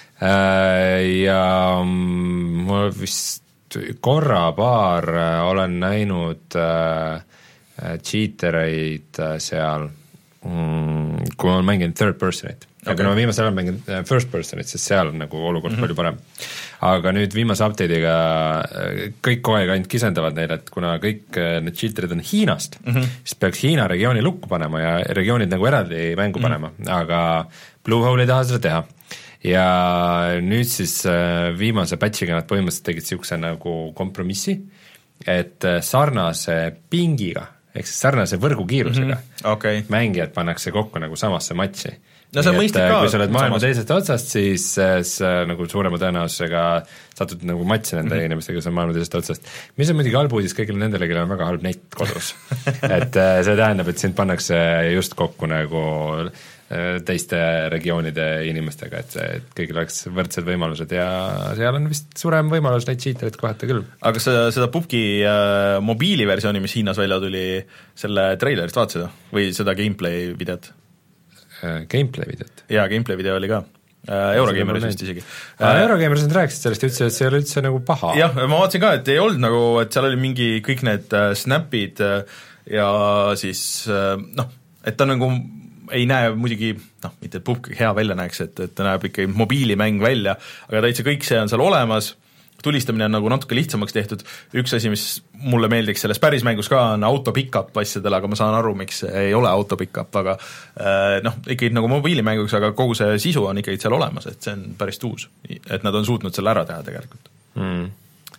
mm. ja ma vist korra paar olen näinud cheatereid seal kui ma olen mänginud third person'it. aga okay. kui ma viimasel ajal mänginud first person'it, sest seal on nagu olukord mm -hmm. palju parem. aga nüüd viimase update'iga kõik kogu aeg ainult kisendavad neile, et kuna kõik need cheaterid on Hiinast mm, -hmm. siis peaks Hiina regiooni lukku panema ja regioonid nagu eraldi mängu mm -hmm. panema, aga Bluehole ei taha seda teha. ja nüüd siis viimase patch'iga nad põhimõtteliselt tegid niisuguse nagu kompromissi, et sarnase pingiga ehk siis sarnase võrgukiirusega mm -hmm. okay. mängijad pannakse kokku nagu samasse matši. no see on mõistlik ka. kui sa oled maailma teisest otsast, siis sa nagu suurema tõenäosusega satud nagu matši nende mm -hmm. inimestega, kes on maailma teisest otsast. mis on muidugi halb uudis kõigile nendele, kellel on väga halb net kodus. et see tähendab, et sind pannakse just kokku nagu teiste regioonide inimestega, et, et kõigil oleks võrdsed võimalused ja seal on vist suurem võimalus neid cheaterid kohata küll. aga kas sa seda P U B G äh, mobiiliversiooni, mis Hiinas välja tuli, selle treilerist vaatasid või seda gameplay videot äh,? Gameplay videot? jaa, gameplay video oli ka äh,, Eurogeimeris vist isegi äh,. Eurogeimeris nad rääkisid sellest, ütlesid, et see ei ole üldse nagu paha. jah, ma vaatasin ka, et ei olnud nagu, et seal oli mingi kõik need äh, snapid äh, ja siis äh, noh, et ta nagu ei näe muidugi, noh, mitte et P U B G hea välja näeks, et, et ta näeb ikkagi mobiilimäng välja, aga täitsa kõik see on seal olemas, tulistamine on nagu natuke lihtsamaks tehtud, üks asi, mis mulle meeldiks selles päris mängus ka, on auto pick-up asjadel, aga ma saan aru, miks ei ole auto pick-up, aga äh, noh, ikkagi nagu mobiilimänguks, aga kogu see sisu on ikkagi seal olemas, et see on päris uus, et nad on suutnud selle ära teha tegelikult mm..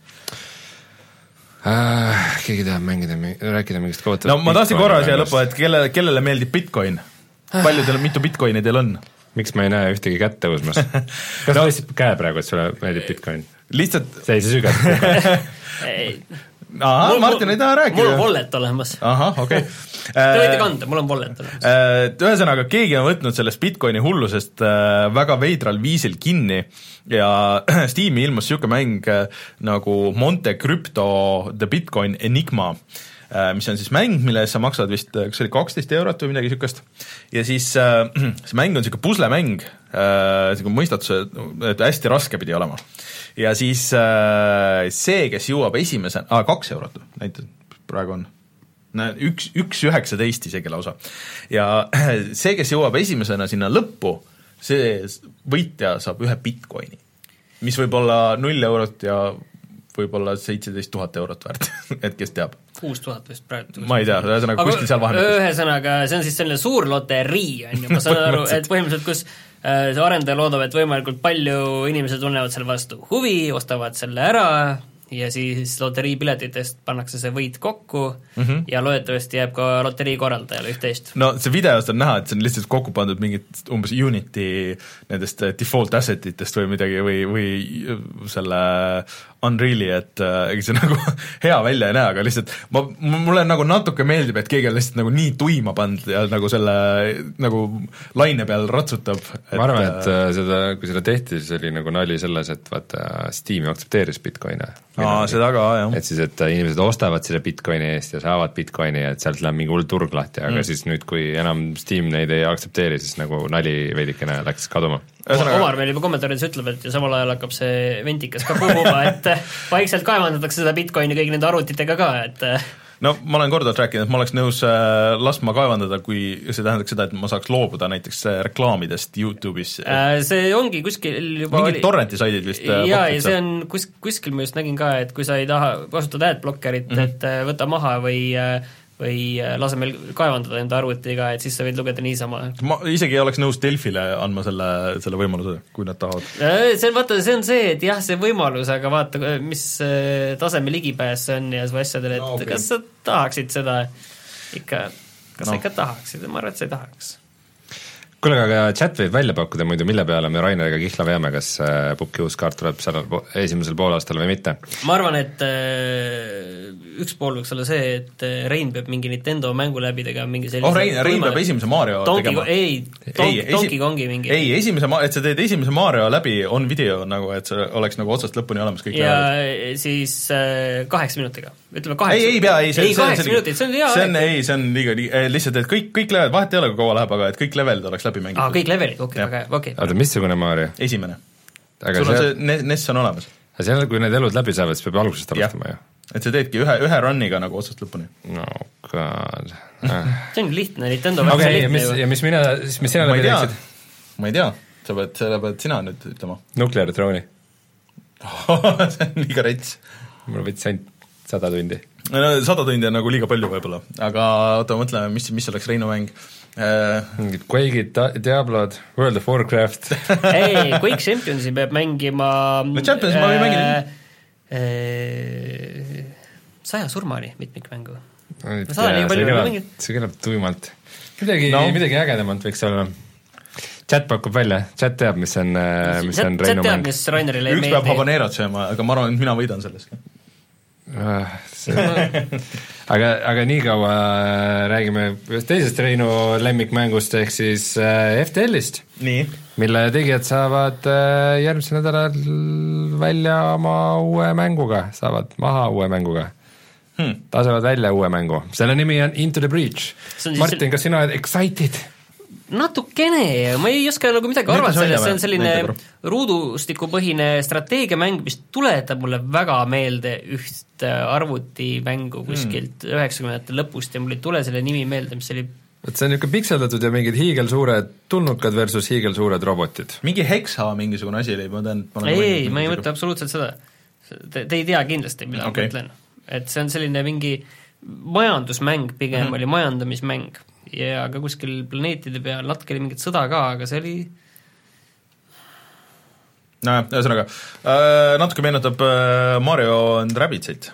Äh, keegi tahab mängida, rääkida mingist kohutavat no ma tahtsin korra siia lõppu, et kelle, kellele meeldib Bitcoin? palju teil, mitu Bitcoini teil on? miks ma ei näe ühtegi kätt tõusmas? kas no, lihtsalt käe praegu, et sulle meeldib Bitcoin? lihtsalt see ei see sügavalt ahah, Martin ei taha rääkida. mul on wallet olemas. ahah, okei okay. Te võite kanda, mul on wallet olemas. Ühesõnaga, keegi on võtnud sellest Bitcoini hullusest väga veidral viisil kinni ja Steam'i ilmus niisugune mäng nagu Monte Crypto The Bitcoin Enigma, mis on siis mäng, mille eest sa maksad vist, kas oli kaksteist eurot või midagi niisugust, ja siis äh, see mäng on niisugune puslemäng äh,, niisugune mõistatuse, et hästi raske pidi olema. ja siis äh, see, kes jõuab esimesena, ah, kaks eurot näiteks praegu on, üks, üks üheksateist isegi lausa, ja see, kes jõuab esimesena sinna lõppu, see võitja saab ühe Bitcoini, mis võib olla null eurot ja võib-olla seitseteist tuhat eurot väärt, et kes teab. kuus tuhat vist praegu. ma ei tea, ühesõnaga kuskil seal vahemikus. Ühesõnaga, see on siis selline suur loterii, on ju, ma saan aru, et põhimõtteliselt, kus äh, see arendaja loodab, et võimalikult palju inimesed tunnevad selle vastu huvi, ostavad selle ära ja siis loteriipiletitest pannakse see võit kokku mm -hmm. ja loodetavasti jääb ka loterii korraldajale üht-teist. no see videost on näha, et see on lihtsalt kokku pandud mingit umbes Unity nendest default assetitest või midagi või, või selle Unreali, et äh, see nagu hea välja ei näe, aga lihtsalt ma, mulle nagu natuke meeldib, et keegi on lihtsalt nagu nii tuima pandud ja nagu selle nagu laine peal ratsutab. ma arvan, et äh, seda, kui seda tehti, siis oli nagu nali selles, et vaata, Steam aktsepteeris Bitcoine. Aa, seda ka, jah. et siis, et inimesed ostavad selle Bitcoini eest ja saavad Bitcoini ja et sealt läheb mingi hull turg lahti, aga mm. siis nüüd, kui enam Steam neid ei aktsepteeri, siis nagu nali veidikene läks kaduma. Omar meil juba kommentaarides ütleb, et ja samal ajal hakkab see ventikas ka puhuma, et vaikselt kaevandatakse seda Bitcoini kõik nende arvutitega ka, et no ma olen korduvalt rääkinud, et ma oleks nõus äh, laskma kaevandada, kui see tähendaks seda, et ma saaks loobuda näiteks reklaamidest YouTube'is. Äh, see ongi kuskil juba mingid oli... torrentisaidid vist jaa, ja see on kus, kuskil ma just nägin ka, et kui sa ei taha kasutada adblockerit mm, -hmm. et võta maha või või lase meil kaevandada enda arvutiga, et siis sa võid lugeda niisama. ma isegi ei oleks nõus Delfile andma selle, selle võimaluse, kui nad tahavad. See on, vaata, see on see, et jah, see võimalus, aga vaata, mis taseme ligipääs see on ja su asjadele, et no, okay. kas sa tahaksid seda ikka, kas no. sa ikka tahaksid, ma arvan, et sa ei tahaks. kuule, aga chat võib välja pakkuda muidu, mille peale me Raineriga kihla veame, kas P U B G uus kaart tuleb sellel esimesel poolaastal või mitte? ma arvan, et äh, üks pool võiks olla see, et Rein peab mingi Nintendo mängu läbi tegema mingi sellise oh, Rein, Rein peab esimese Mario Donkey, tegema. Ei, Donkey, esi... Donkey Kongi mingi. Ei, esimese, et sa teed esimese Mario läbi, on video nagu, et see oleks nagu otsast lõpuni olemas kõik. Ja levelid. Siis äh, kaheksa minutiga. Ütleme kaheksa. Ei, ei pea, ei, see, ei, kaheksa see, minutit, see on hea. See on, ei, see on liiga, lihtsalt, et kõik, kõik levelid, vahet ei ole, kui kaua läheb, aga et kõik levelid oleks läbi mängitud. Aa, kõik levelid, okei, okay, okei. Okay. Oota, missugune Mario? Esimene. Aga sul on see N E S on olemas. Aga seal, kui need elud läbi saavad, siis peab algusest alustama ju. et sa teedki ühe, ühe run'iga nagu otsast lõpuni. No god see on lihtne, Nintendo väga okay, lihtne ju. Ja mis mina, mis sina läbi teeksid? Ma ei tea, sa pead, selle pead sina nüüd ütlema. Nuclear Throne'i see on liiga rets. Mul võttis ainult sada tundi. No, sada tundi on nagu liiga palju võib-olla, aga oota, mõtleme, mis, mis oleks Reinu mäng. Mingid Quake'id, Diablod, World of Warcraft ei, Quake Championsi peab mängima no Championsi ma võin mängida saja surmani mitmikmängu. see kõlab tuimalt. Midagi, no. midagi ägedamalt võiks olla. Chat pakub välja, chat teab, mis on, mis on Reinu mäng. Mis Rainerile üks peab habaneerot sööma, aga ma arvan, et mina võidan sellest. aga, aga nii kaua räägime ühest teisest Reinu lemmikmängust ehk siis F T L-ist, mille tegijad saavad järgmisel nädalal välja oma uue mänguga, saavad maha uue mänguga hmm. tasevad välja uue mängu, selle nimi on Into the Breach. Martin sel..., kas sina oled excited? Natukene, ma ei oska nagu midagi arvata sellest, see on selline ruudustikupõhine strateegiamäng, mis tuletab mulle väga meelde üht arvutimängu kuskilt mm. üheksakümnendate lõpust ja mul ei tule selle nimi meelde, mis oli et see on niisugune pikseldatud ja mingid hiigelsuured tulnukad versus hiigelsuured robotid. Mingi Hexa mingisugune asi oli, ma tean ma ei, ei, ma ei mõtle absoluutselt seda. Te, te ei tea kindlasti, mida okay. ma mõtlen. Et see on selline mingi majandusmäng pigem mm. oli majandamismäng ja ka kuskil planeetide peal natuke oli mingit sõda ka, aga see oli nojah, ühesõnaga äh, natuke meenutab äh, Mario and Rabbitsit.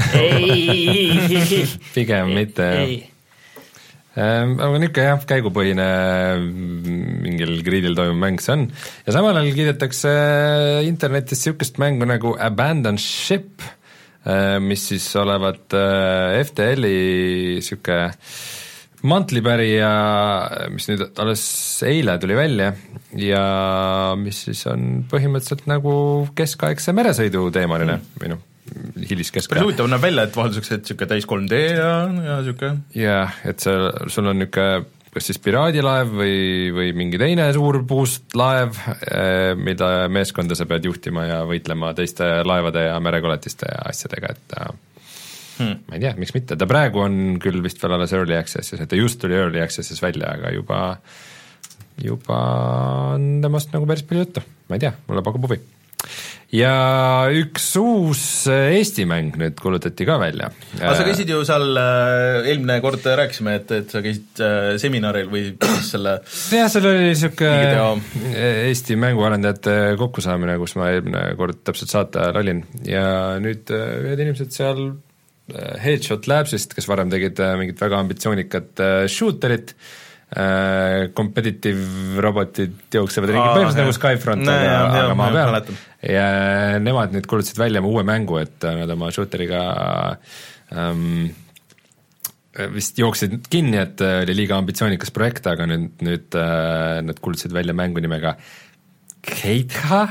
ei pigem mitte ei. Ähm, aga niisugune jah, käigupõhine mingil griidil toimub mäng see on ja samal ajal kiidetakse internetis niisugust mängu nagu Abandoned Ship, mis siis olevat F T L-i niisugune mantlipärija, mis nüüd alles eile tuli välja ja mis siis on põhimõtteliselt nagu keskaegse meresõidu teemaline mm. või noh, hiliskeska. Päris huvitav näeb välja, et vahelduseks et niisugune täis kolm D ja, ja niisugune jah, et see, sul on niisugune kas siis piraadilaev või, või mingi teine suur puust laev, mida meeskonda sa pead juhtima ja võitlema teiste laevade ja merekoletiste ja asjadega, et hmm. ma ei tea, miks mitte, ta praegu on küll vist veel alles early access'is, et ta just tuli early access'is välja, aga juba juba on temast nagu päris palju juttu, ma ei tea, mulle pakub huvi. Ja üks uus Eesti mäng nüüd kuulutati ka välja. Aga sa käisid ju seal, eelmine kord rääkisime, et, et sa käisid seminaril või selle jah, seal oli niisugune Eesti mänguarendajate kokkusaamine, kus ma eelmine kord täpselt saate ajal olin ja nüüd ühed inimesed seal Headshot Labsist, kes varem tegid mingit väga ambitsioonikat shooterit, competitive robotid jooksevad ringi, põhimõtteliselt nagu Skyfront, aga, ja, aga ja, maa peal. Ja nemad nüüd kuulutasid välja uue mängu, et nad oma shooteriga ähm, vist jooksid kinni, et oli liiga ambitsioonikas projekt, aga nüüd, nüüd äh, nad kuulutasid välja mängu nimega Keitha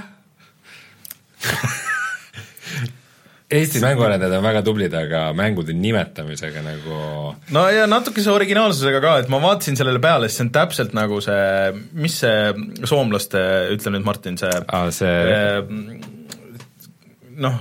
Eesti mänguarendajad on väga tublid, aga mängude nimetamisega nagu no ja natuke see originaalsusega ka, et ma vaatasin sellele peale, see on täpselt nagu see, mis see soomlaste, ütle nüüd Martin, see, ah, see... noh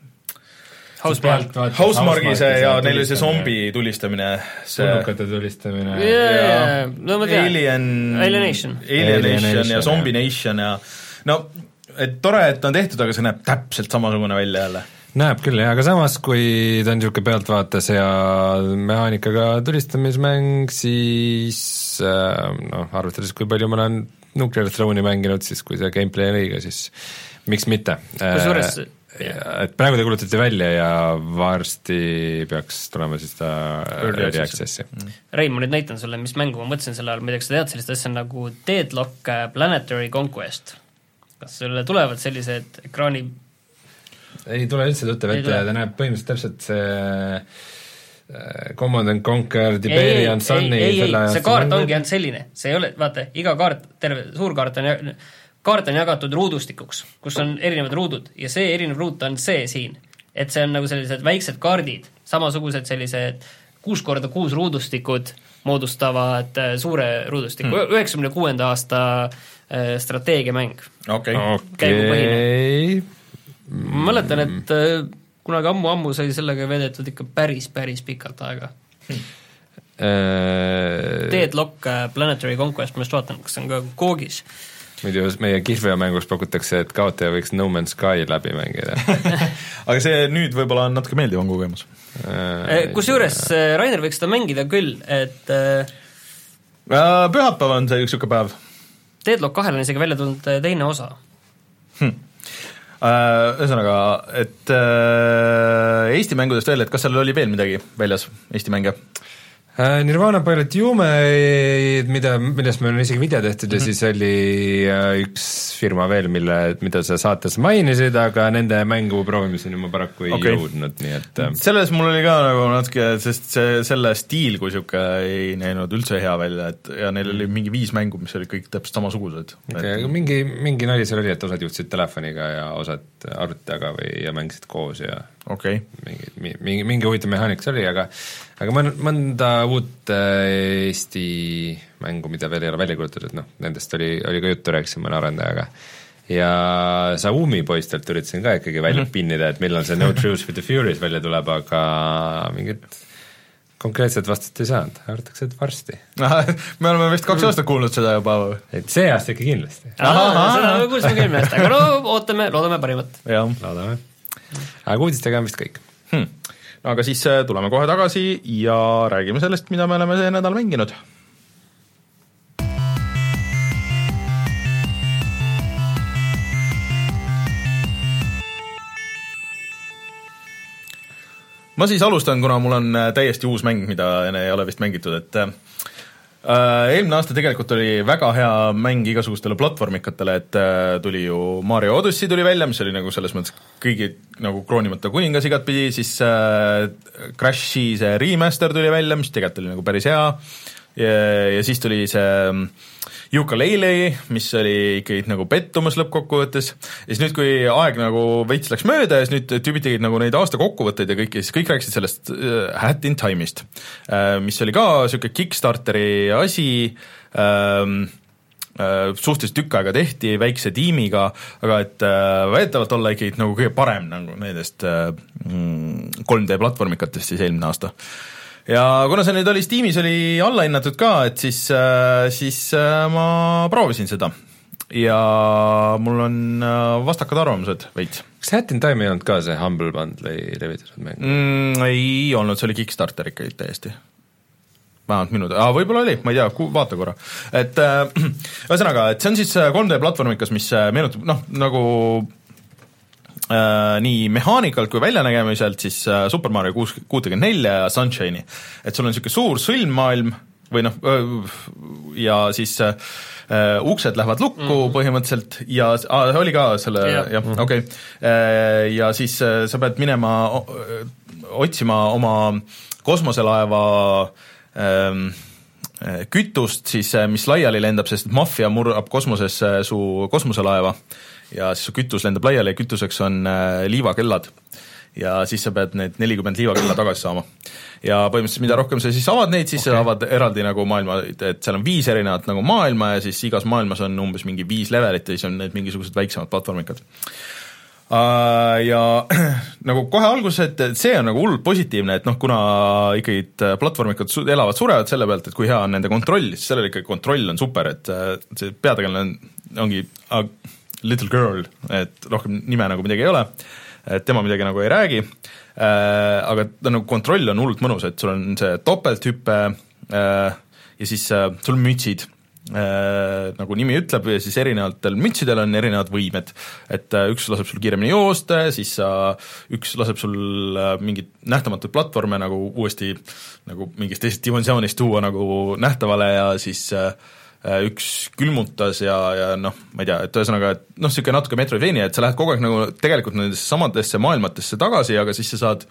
Housemargi see ja neil oli see zombi tulistamine see tulnukate tulistamine yeah, ja yeah. No, Alien Alienation Alienation ja Zombie Nation ja no, et tore, et on tehtud, aga see näeb täpselt samasugune välja jälle näeb küll, aga samas, kui ta on niisugune pealtvaates ja mehaanikaga tulistamismäng, siis noh, arvestades, kui palju ma olen Nuclear Throne'i mänginud, siis kui see gameplay on õige, siis miks mitte. Kusjuures et praegu te kuulutati välja ja varsti peaks tulema siis ta early access'i. Rein, ma nüüd näitan sulle, mis mängu ma mõtlesin selle all, ma ei tea, kas sa tead sellist asja nagu Deadlock Planetary Conquest. Kas sulle tulevad sellised ekraani ei tule üldse tuttav ette, ta näeb põhimõtteliselt täpselt see Command and Conquer, Tiberian Sunni ei, ei, ei, see kaart ongi ainult selline, see ei ole, vaata, iga kaart, terve suur kaart on, kaart on jagatud ruudustikuks, kus on erinevad ruudud ja see erinev ruut on see siin, et see on nagu sellised väiksed kaardid, samasugused sellised kuus korda kuus ruudustikud moodustavad suure ruudustiku, üheksakümne kuuenda aasta strateegiamäng. Okei. Käigupõhine. Ma mäletan, et kunagi ammu-ammu sai sellega veedetud ikka päris, päris pikalt aega hmm.. Deadlock Planetary Conquest, ma just vaatan, kas see on ka koogis. Muidu meie kihlveomängus pakutakse, et kaotaja võiks No Man's Sky läbi mängida. Aga see nüüd võib-olla on natuke meeldivam kogemus. Kusjuures Rainer võiks seda mängida küll, et pühapäev on see üks siuke päev. Deadlock kahel on isegi välja tulnud teine osa. Hmm. Ühesõnaga, et äh, Eesti mängudest veel, et kas seal oli veel midagi väljas, Eesti mänge? Nirvana Pilot Jume, mida, millest meil on isegi video tehtud ja mm-hmm. siis oli üks firma veel, mille, mida sa saates mainisid, aga nende mängu proovimiseni ma paraku ei okay. jõudnud, nii et selles mul oli ka nagu natuke, sest see, selle stiil kui siuke ei näinud üldse hea välja, et ja neil oli mingi viis mängu, mis olid kõik täpselt samasugused. Okay, et... mingi, mingi nali seal oli, et osad juhtisid telefoniga ja osad arvutajaga või ja mängisid koos ja okay. mingi, mingi, mingi huvitav mehaanik see oli, aga aga mõn, mõnda uut Eesti mängu, mida veel ei ole välja kulutatud, noh, nendest oli, oli ka juttu, rääkisin mõne arendajaga. Ja Saumi poistelt üritasin ka ikkagi välja mm-hmm. pinnida, et millal see No Truce with the Furies välja tuleb, aga mingit konkreetset vastust ei saanud, arvatakse, et varsti. Me oleme vist kaks aastat kuulnud seda juba. Et see aasta ikka kindlasti. Seda me kuulsime küll meelest, aga no ootame, loodame parimat. Jah, loodame. Aga uudistega on vist kõik. Hmm. No, aga siis tuleme kohe tagasi ja räägime sellest, mida me oleme see nädal mänginud. Ma siis alustan, kuna mul on täiesti uus mäng, mida ei ole vist mängitud, et äh, eelmine aasta tegelikult oli väga hea mäng igasugustele platvormikatele, et äh, tuli ju Mario Odyssey tuli välja, mis oli nagu selles mõttes kõigi nagu kroonimata kuningas igat pidi, siis äh, Crashi see remaster tuli välja, mis tegelikult oli nagu päris hea ja, ja siis tuli see Yooka-Laylee, mis oli ikkagi nagu pettumus lõppkokkuvõttes ja siis nüüd, kui aeg nagu veits läks mööda ja siis nüüd tüübid tegid nagu neid aasta kokkuvõtteid ja kõik, ja siis kõik rääkisid sellest uh, Hat in Time'ist, uh, mis oli ka siuke Kickstarteri asi, um, uh, suhteliselt tükk aega tehti väikse tiimiga, aga et uh, väidetavalt olla ikkagi nagu kõige parem nagu nendest uh, kolm D platvormikatest siis eelmine aasta. Ja kuna see nüüd oli Steamis oli allahinnatud ka, et siis, siis ma proovisin seda ja mul on vastakad arvamused veits. Kas Hat in Time ei olnud ka see Humble Bundle'i levitatud mäng? Mm, ei olnud, see oli Kickstarter ikka täiesti. Vähemalt minu, ah, võib-olla oli, ma ei tea, vaata korra. Et ühesõnaga, et see on siis kolm D platvormikas, mis meenutab, noh, nagu Uh, nii mehaanikalt kui väljanägemiselt siis uh, Super Mario kuuskümmend neli ja Sunshine'i. Et sul on niisugune suur sõlmmaailm või noh, uh, ja siis uh, uksed lähevad lukku mm. põhimõtteliselt ja uh, oli ka selle, yeah. jah, mm-hmm. okei okay. uh, ja siis uh, sa pead minema uh, otsima oma kosmoselaeva um, kütust siis, mis laiali lendab, sest maffia murrab kosmosesse su kosmoselaeva ja siis su kütus lendab laiali ja kütuseks on äh, liivakellad ja siis sa pead need nelikümmend liivakella tagasi saama. Ja põhimõtteliselt mida rohkem sa siis avad neid, siis okay. sa avad eraldi nagu maailma, et seal on viis erinevat nagu maailma ja siis igas maailmas on umbes mingi viis levelit ja siis on need mingisugused väiksemad platvormikad. Uh, ja nagu kohe alguses, et see on nagu hullult positiivne, et noh, kuna ikkagi platvormikad elavad, surevad selle pealt, et kui hea on nende kontroll, siis sellel ikkagi kontroll on super, et see peategelane on, ongi uh, Little Girl, et rohkem nime nagu midagi ei ole, et tema midagi nagu ei räägi, äh, aga ta nagu kontroll on hullult mõnus, et sul on see topelthüppe äh, ja siis äh, sul on mütsid, äh, nagu nimi ütleb, ja siis erinevatel mütsidel on erinevad võimed, et äh, üks laseb sul kiiremini joosta, siis äh, üks laseb sul äh, mingit nähtamatuid platvorme nagu uuesti nagu mingist teisest dimensioonist tuua nagu nähtavale ja siis äh, üks külmutas ja, ja noh, ma ei tea, et ühesõnaga, et noh, niisugune natuke Metroidvania, et sa lähed kogu aeg nagu tegelikult nendesse samadesse maailmatesse tagasi, aga siis sa saad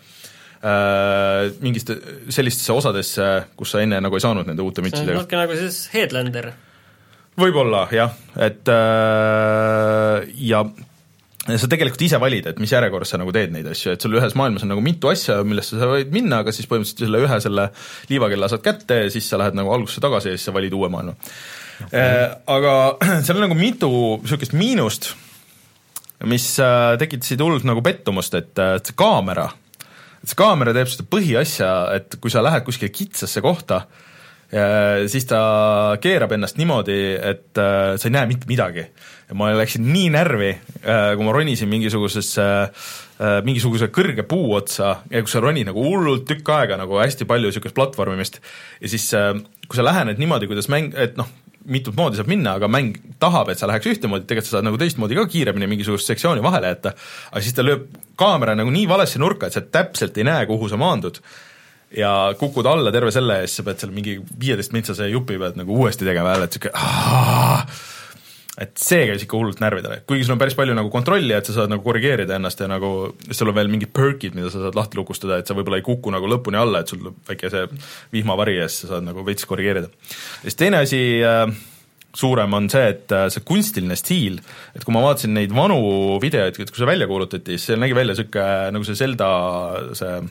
äh, mingist sellistesse osadesse, kus sa enne nagu ei saanud nende uute mütsidega. See on natuke nagu siis Headlander. Võib-olla, jah, et äh, ja sa tegelikult ise valid, et mis järjekorras sa nagu teed neid asju, et sul ühes maailmas on nagu mitu asja, millest sa võid minna, aga siis põhimõtteliselt selle ühe selle liivakella saad kätte ja siis sa lähed nagu algusse tagasi ja siis sa valid uue maailma. Okay. Äh, aga seal on nagu mitu niisugust miinust, mis äh, tekitasid hullult nagu pettumust, et, et see kaamera, et see kaamera teeb seda põhiasja, et kui sa lähed kuskile kitsasse kohta, siis ta keerab ennast niimoodi, et äh, sa ei näe mitte midagi. Ja ma läksin nii närvi, äh, kui ma ronisin mingisugusesse, äh, mingisuguse kõrge puu otsa ja kui sa ronid nagu hullult tükk aega, nagu hästi palju niisugust platvormimist ja siis äh, kui sa lähened niimoodi, kuidas mäng, et noh, mitut moodi saab minna, aga mäng tahab, et sa läheks ühtemoodi, tegelikult sa saad nagu teistmoodi ka kiiremini mingisugust sektsiooni vahele jätta, aga siis ta lööb kaamera nagu nii valesse nurka, et sa täpselt ei näe, kuhu sa maandud ja kukud alla terve selle ees, sa pead seal mingi viieteist mintsase jupi pead nagu uuesti tegema jälle, et siuke aah, et see käis ikka hullult närvidele, kuigi sul on päris palju nagu kontrolli, et sa saad nagu korrigeerida ennast ja nagu sul on veel mingid perkid, mida sa saad lahti lukustada, et sa võib-olla ei kuku nagu lõpuni alla, et sul väike see vihmavari ees, sa saad nagu veits korrigeerida. Ja siis teine asi äh, suurem on see, et äh, see kunstiline stiil, et kui ma vaatasin neid vanu videoid, et kui see välja kuulutati, siis see nägi välja siuke nagu see Zelda see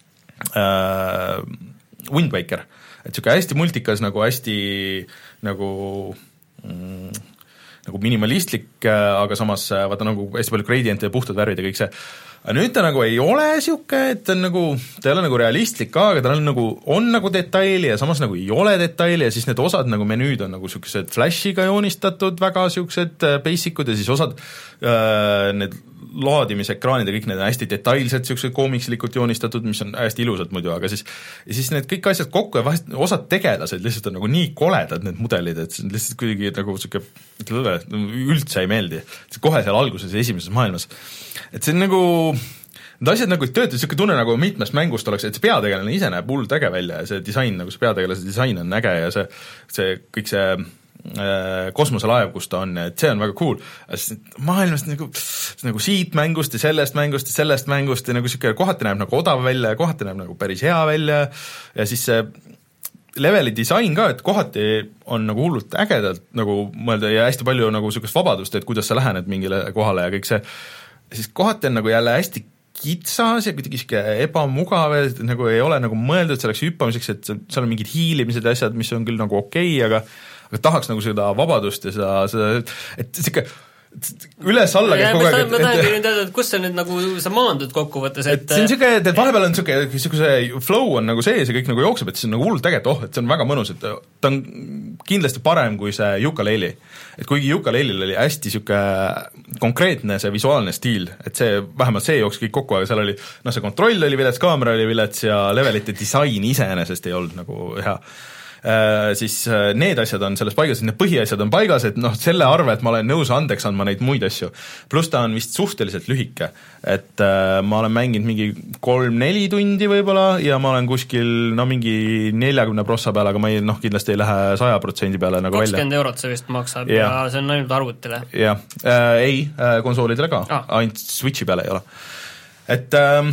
Uh, Wind Waker, et siuke hästi multikas, nagu hästi nagu mm, nagu minimalistlik, aga samas vaata nagu hästi palju gradiente ja puhtad värvid ja kõik see. Aga nüüd ta nagu ei ole siuke, et ta on nagu, ta ei ole nagu realistlik ka, aga ta on nagu, on nagu detaili ja samas nagu ei ole detaili ja siis need osad nagu menüüd on nagu siuksed flashiga joonistatud, väga siuksed basicud ja siis osad äh, need laadimisekraanid ja kõik need on hästi detailsed, siuksed koomikslikult joonistatud, mis on hästi ilusad muidu, aga siis ja siis need kõik asjad kokku ja vahest osad tegelased lihtsalt on nagu nii koledad, need mudelid, et see on lihtsalt kuidagi nagu siuke üldse ei meeldi, kohe seal alguses ja esimeses maailmas. Et see on nagu, need asjad nagu ei tööta, siuke tunne nagu mitmest mängust oleks, et see peategelane ise näeb hullult äge välja ja see disain, nagu see peategelase disain on äge ja see, see kõik see kosmoselaev, kus ta on, et see on väga cool, maailmast nagu, nagu siit mängust ja sellest mängust ja sellest mängust ja nagu siuke kohati näeb nagu odav välja ja kohati näeb nagu päris hea välja ja siis see leveli disain ka, et kohati on nagu hullult ägedalt nagu mõelda ja hästi palju nagu siukest vabadust, et kuidas sa lähened mingile kohale ja kõik see, siis kohati on nagu jälle hästi kitsas ja kuidagi siuke ebamugav, nagu ei ole nagu mõeldud selleks hüppamiseks, et seal on mingid hiilimised ja asjad, mis on küll nagu okei okay,, aga aga tahaks nagu seda vabadust ja seda, seda et siuke üles-alla käib kogu aeg. Ma tahangi nüüd teada, et kus sa nüüd nagu sa maandud kokkuvõttes, et, et see on siuke, et vahepeal on siuke, siukese flow on nagu sees ja kõik nagu jookseb, et see on nagu hullult äge, et oh, et see on väga mõnus, et ta on kindlasti parem kui see Yooka-Laylee. Et kuigi Yooka-Laylee'l oli hästi siuke konkreetne see visuaalne stiil, et see, vähemalt see jooks kõik kokku, aga seal oli, noh see kontroll oli vilets, kaamera oli vilets ja levelite disain iseenesest ei olnud nagu hea. Äh, siis äh, need asjad on selles paigas, need põhiasjad on paigas, et noh, selle arve, et ma olen nõus andeks andma neid muid asju. Pluss ta on vist suhteliselt lühike, et äh, ma olen mänginud mingi kolm-neli tundi võib-olla ja ma olen kuskil no mingi neljakümne prossa peale, aga ma ei, noh, kindlasti ei lähe saja protsendi peale nagu välja. kakskümmend eurot see vist maksab ja, ja see on ainult arvutile. Jah, äh, ei, äh, konsoolidele ka, ah. ainult Switchi peale ei ole. Et äh,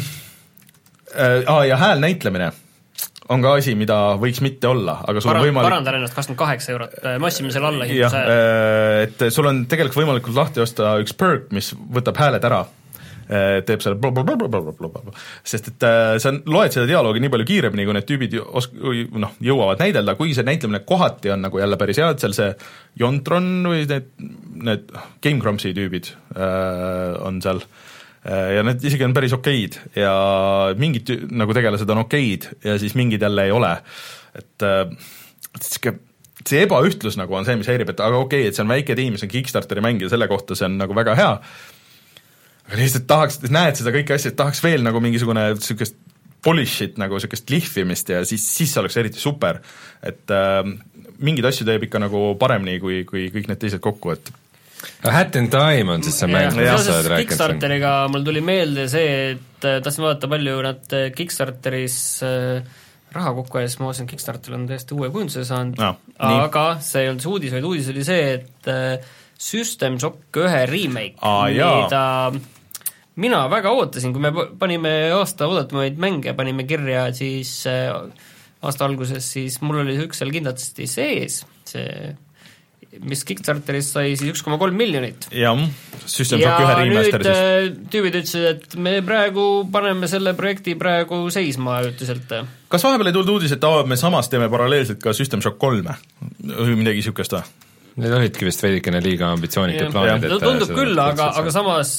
äh, ja hääl näitlemine on ka asi, mida võiks mitte olla, aga sul Parand, on võimalik parandan ennast kakskümmend kaheksa eurot, me ostsime selle alla jah, et sul on tegelikult võimalikult lahti osta üks perk, mis võtab hääled ära, teeb selle blablabla, sest et sa loed seda dialoogi nii palju kiiremini, kui need tüübid os-, noh, jõuavad näidelda, kuigi see näitlemine kohati on nagu jälle päris head, seal see Jontron või need, need Game Grumpsi tüübid äh, on seal ja need isegi on päris okeid ja mingid nagu tegelased on okeid ja siis mingid jälle ei ole, et, et see ebaühtlus nagu on see, mis häirib, et aga okei, et see on väike tiim, see on Kickstarteri mäng ja selle kohta see on nagu väga hea, aga lihtsalt tahaks, näed seda kõiki asja, et tahaks veel nagu mingisugune siukest polishit nagu siukest lihvimist ja siis, siis see oleks eriti super, et äh, mingid asju teeb ikka nagu paremini kui, kui kõik need teised kokku, et Hat in Time on siis see mäng. Seoses Kickstarteriga mul tuli meelde see, et tahtsin vaadata palju nad Kickstarteris raha kokku ja siis ma vaatasin, Kickstarteril on täiesti uue kujunduse saanud no,, aga see ei olnud see uudis, vaid uudis oli see, et System Shock ühe remake, ah, mida mina väga ootasin, kui me panime aasta oodatumaid mänge, panime kirja siis aasta alguses, siis mul oli üks seal kindlasti sees, see mis Kickstarteris sai siis üks koma kolm miljonit. Jah, System Shock ühe remaster siis. Ja nüüd tüübid ütlesid, et me praegu paneme selle projekti praegu seisma üldiselt. Kas vahepeal ei tulnud uudis, et me samas teeme paralleelselt ka System Shock kolme või midagi siukest või? Need olidki vist veidikene liiga ambitsioonikad plaanid. No, tundub küll, aga, aga samas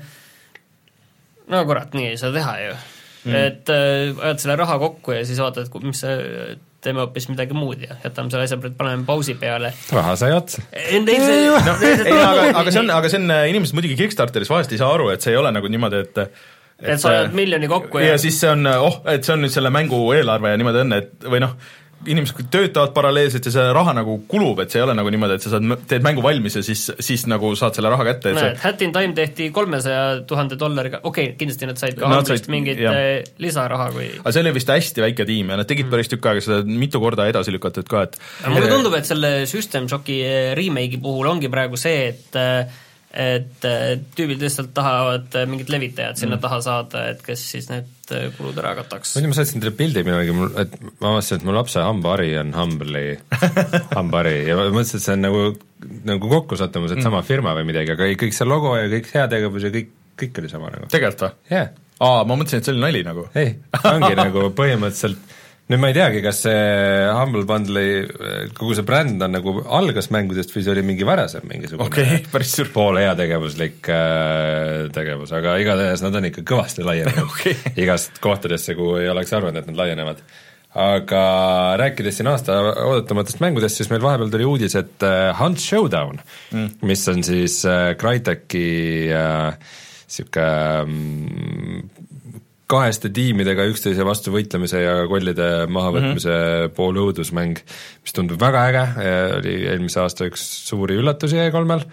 no kurat, nii ei saa teha ju mm.. et äh, ajad selle raha kokku ja siis vaatad, mis see teeme hoopis midagi muud ja jätame selle asja, paneme pausi peale. Raha sai otsa. No, ei, aga, aga see on, aga see on, inimesed muidugi Kickstarteris vahest ei saa aru, et see ei ole nagu niimoodi, et et, et sa ajad miljoni kokku ja... ja siis see on, oh, et see on nüüd selle mängu eelarve ja niimoodi on, et või noh, inimesed töötavad paralleelselt ja see raha nagu kulub, et see ei ole nagu niimoodi, et sa saad, teed mängu valmis ja siis, siis nagu saad selle raha kätte. No, see... Hat in Time tehti kolmesaja tuhande dollariga, okei okay,, kindlasti nad said ka no, Humblist mingit jah. lisaraha kui... aga see oli vist hästi väike tiim ja nad tegid päris tükk aega seda mitu korda edasi lükatud ka, et mulle tundub, et selle System Shocki remake'i puhul ongi praegu see, et et tüübid lihtsalt tahavad mingit levitajad sinna mm. taha saada, et kes siis need kulud ära kataks. Mõni ma saatsin teile pildi millalgi, et ma mõtlesin, et mu lapse hambahari on Humble'i hambahari ja ma mõtlesin, et see on nagu, nagu kokku sattumus, et sama firma või midagi, aga kõik see logo ja kõik heategevus ja kõik, kõik oli sama nagu. Tegelikult või? jah yeah.. Aa, ma mõtlesin, et see oli nali nagu. ei, ongi nagu põhimõtteliselt nüüd ma ei teagi, kas see Humble Bundle'i, kogu see bränd on nagu algas mängudest või see oli mingi varasem mingisugune okay, päris suur pool heategevuslik äh, tegevus, aga igatahes nad on ikka kõvasti laienenud okay. igast kohtadesse, kuhu ei oleks arvanud, et nad laienevad. Aga rääkides siin aasta oodattamatest mängudest, siis meil vahepeal tuli uudis, et äh, Hunt Showdown mm., mis on siis äh, Crytek'i äh, siuke mm, kaheste tiimidega üksteise vastu võitlemise ja kollide mahavõtmise mm-hmm. pool õudusmäng, mis tundub väga äge, oli eelmise aasta üks suuri üllatusi E kolmel,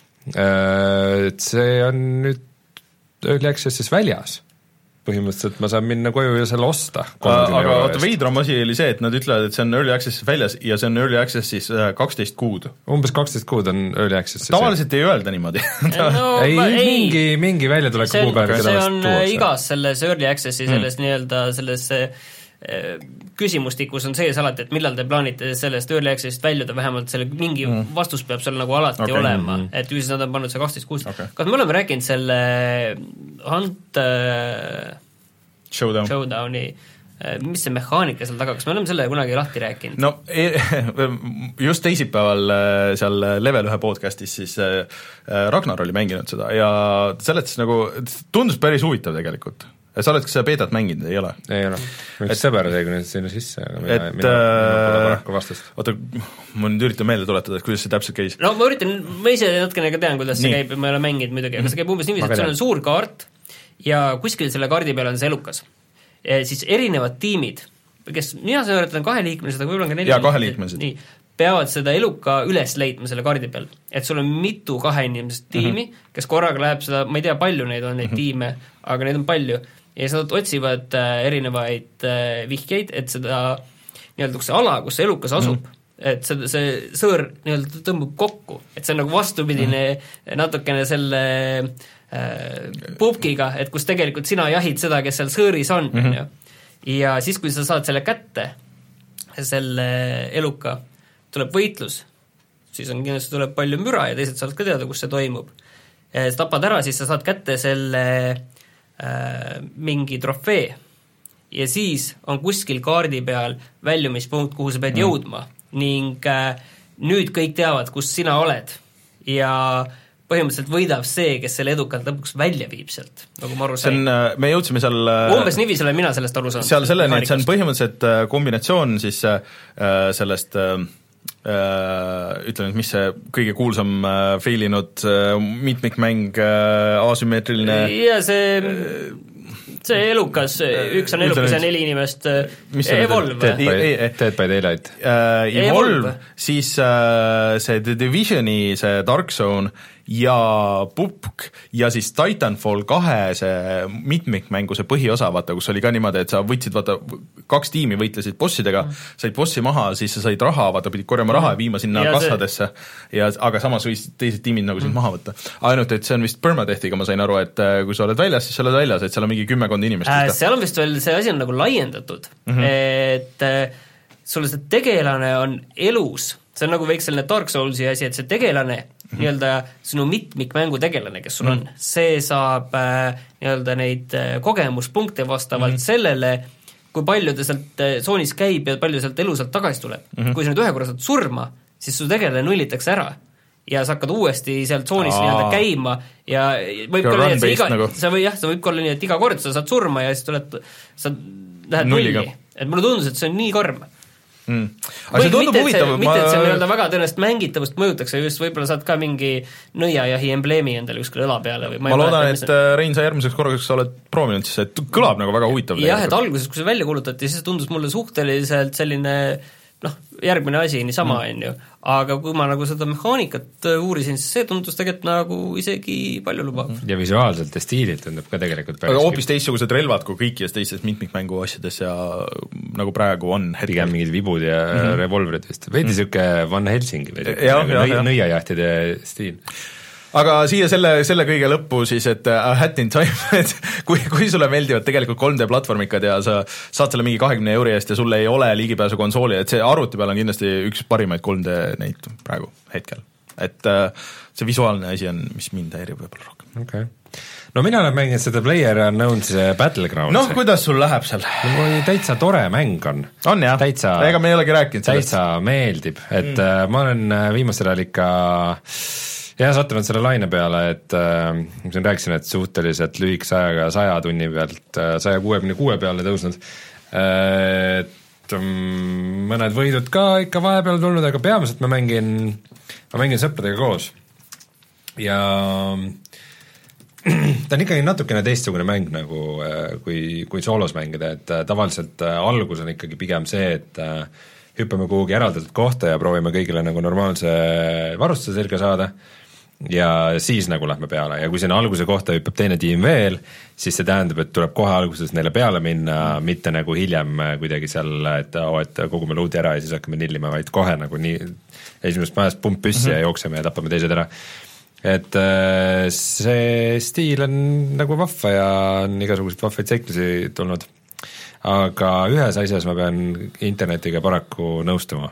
et see on nüüd Early Access'is väljas. Põhimõtteliselt ma saan minna koju ja selle osta. Aga oota, veidram asi oli see, et nad ütlevad, et see on Early Access'is väljas ja see on Early Access'is kaksteist kuud. Umbes kaksteist kuud on Early Access'is. Tavaliselt ei öelda niimoodi. no, ei, ei, mingi, mingi väljatuleku kuupäev. See on igas selles Early Access'is, selles mm. nii-öelda selles küsimustikus on sees alati, et millal te plaanite sellest Early Access'ist väljuda, vähemalt selle mingi mm. vastus peab seal nagu alati okay. olema, mm. et üldiselt nad on pannud see kaksteist kuus. Okay. Kas me oleme rääkinud selle Hunt äh, Showdown. Showdowni, mis see mehaanika seal taga, kas me oleme selle kunagi lahti rääkinud? No just teisipäeval seal Level ühe podcastis siis Ragnar oli mänginud seda ja seletas nagu, tundus päris huvitav tegelikult. Sa oled, kas sa beetat mänginud, ei ole? Ei ole. Üks sõber tegi nüüd sinna sisse, aga mina, et, mina, mina pole paraku vastust. Oota, ma nüüd üritan meelde tuletada, kuidas see täpselt käis. No ma üritan, ma ise natukene ka tean, kuidas Nii. see käib, ma ei ole mänginud muidugi, aga see käib umbes niiviisi, et seal on suur kaart ja kuskil selle kaardi peal on see elukas. E, siis erinevad tiimid, kes, mina saan öelda, et on kaheliikmelised, aga võib-olla on ka neli ja kaheliikmelised. Nii, peavad seda eluka üles leidma selle kaardi peal. Et sul on mitu kaheinimesed tiimi, mm-hmm. kes korraga läheb seda, ma ei tea, palju neid on neid mm-hmm. tiime, aga neid on palju. Ja siis nad otsivad äh, erinevaid äh, vihkeid, et seda nii-öelda see ala, kus see elukas asub, mm. et see, see sõõr nii-öelda tõmbub kokku, et see on nagu vastupidine mm. natukene selle äh, pubkiga, et kus tegelikult sina jahid seda, kes seal sõõris on mm-hmm. ja. ja siis, kui sa saad selle kätte, selle eluka, tuleb võitlus, siis on kindlasti tuleb palju müra ja teised saavad ka teada, kus see toimub. Sa tapad ära, siis sa saad kätte selle Äh, mingi trofee ja siis on kuskil kaardi peal väljumispunkt, kuhu sa pead mm. jõudma ning äh, nüüd kõik teavad, kus sina oled ja põhimõtteliselt võidab see, kes selle edukalt lõpuks välja viib sealt, nagu ma aru sain. Me jõudsime seal umbes niiviisi olen mina sellest aru saanud. Seal selleni, et see on põhimõtteliselt kombinatsioon siis äh, sellest äh, ütleme, mis see kõige kuulsam äh, failinud äh, mitmikmäng äh, asümmeetriline ja see see elukas, üks on elukas ja neli inimest Evolve Dead by Daylight uh, Evolve, siis uh, see The Divisioni, see Dark Zone ja Pupk ja siis Titanfall kahe see mitmikmängu see põhiosa, vaata, kus oli ka niimoodi, et sa võtsid, vaata, kaks tiimi võitlesid bossidega mm., said bossi maha, siis sa said raha, vaata, pidid korjama raha ja viima sinna ja kassadesse see... ja aga samas võisid teised tiimid nagu sind mm. maha võtta. Ainult, et see on vist permadeathiga, ma sain aru, et kui sa oled väljas, siis sa oled väljas, et seal on mingi kümmekond inimest äh,. Seal on vist veel, see asi on nagu laiendatud mm-hmm. et äh, sulle see tegelane on elus, see on nagu veeks selline Dark Soulsi asi, et see tegelane mm-hmm. nii-öelda sinu mitmikmängu tegelane, kes sul mm-hmm. on, see saab äh, nii-öelda neid äh, kogemuspunkte vastavalt mm-hmm. sellele, kui palju ta sealt tsoonis käib ja palju sealt elu sealt tagasi tuleb. Mm-hmm. Kui sa nüüd ühe korra saad surma, siis su tegelane nullitakse ära ja sa hakkad uuesti seal tsoonis nii-öelda käima ja võib ka olla nii, et sa iga, nagu. sa või jah, sa võib ka olla nii, et iga kord sa saad surma ja siis tuled, sa lähed Nulliga. nulli. Et mulle tundus, et see on nii karm. Mm. Või, see tundub huvitav. Ma... mitte, et see nii-öelda väga tõenäoliselt mängitavust mõjutaks ja just võib-olla saad ka mingi nõiajahi embleemi endale kuskil õla peale või ma, ma loodan, et see... Rein, sa järgmiseks korraks oled proovinud, siis et kõlab nagu väga huvitav. Jah, et alguses, kui see välja kuulutati, siis tundus mulle suhteliselt selline noh, järgmine asi niisama on mm. ju, aga kui ma nagu seda mehaanikat uurisin, siis see tundus tegelikult nagu isegi palju lubav. Ja visuaalselt ja stiililt tundub ka tegelikult aga hoopis teistsugused relvad kui kõikides teistes mitmikmängu asjades ja nagu praegu on hetkel. Pigem mingid vibud ja mm -hmm. revolverid vist, veidi mm. siuke Van Helsingi või nagu nõiajahtide stiil. Aga siia selle, selle kõige lõppu siis, et A Hat in Time, et kui, kui sulle meeldivad tegelikult kolm D platvormikad ja sa saad selle mingi kahekümne euri eest ja sulle ei ole ligipääsu konsooli, et see arvuti peal on kindlasti üks parimaid kolm D neid praegu hetkel. Et see visuaalne asi on, mis mind häirib võib-olla rohkem. Okay. No mina olen mänginud seda PlayerUnknown's Battlegrounds. Noh, kuidas sul läheb seal? No, täitsa tore mäng on. On jah, täitsa, ega me ei olegi rääkinud sellest. Täitsa meeldib, et mm. ma olen viimasel ajal ikka jah, sattunud selle laine peale, et äh, ma siin rääkisin, et suhteliselt lühikese ajaga saja tunni pealt saja kuuekümne kuue peale tõusnud, et um, mõned võidud ka ikka vahepeal tulnud, aga peamiselt ma mängin, ma mängin sõpradega koos ja ta on ikkagi natukene teistsugune mäng nagu kui, kui soolos mängida, et tavaliselt algus on ikkagi pigem see, et hüppame kuhugi eraldatud kohta ja proovime kõigile nagu normaalse varustuse selga saada ja siis nagu lähme peale ja kui sinna alguse kohta hüppab teine tiim veel, siis see tähendab, et tuleb kohe alguses neile peale minna, mitte nagu hiljem kuidagi seal, et, oh, et kogume luudi ära ja siis hakkame nillima, vaid kohe nagu nii esimesest majast pump püssi mm -hmm. ja jookseme ja tapame teised ära. Et see stiil on nagu vahva ja on igasuguseid vahvaid seiklusi tulnud, aga ühes asjas ma pean internetiga paraku nõustuma.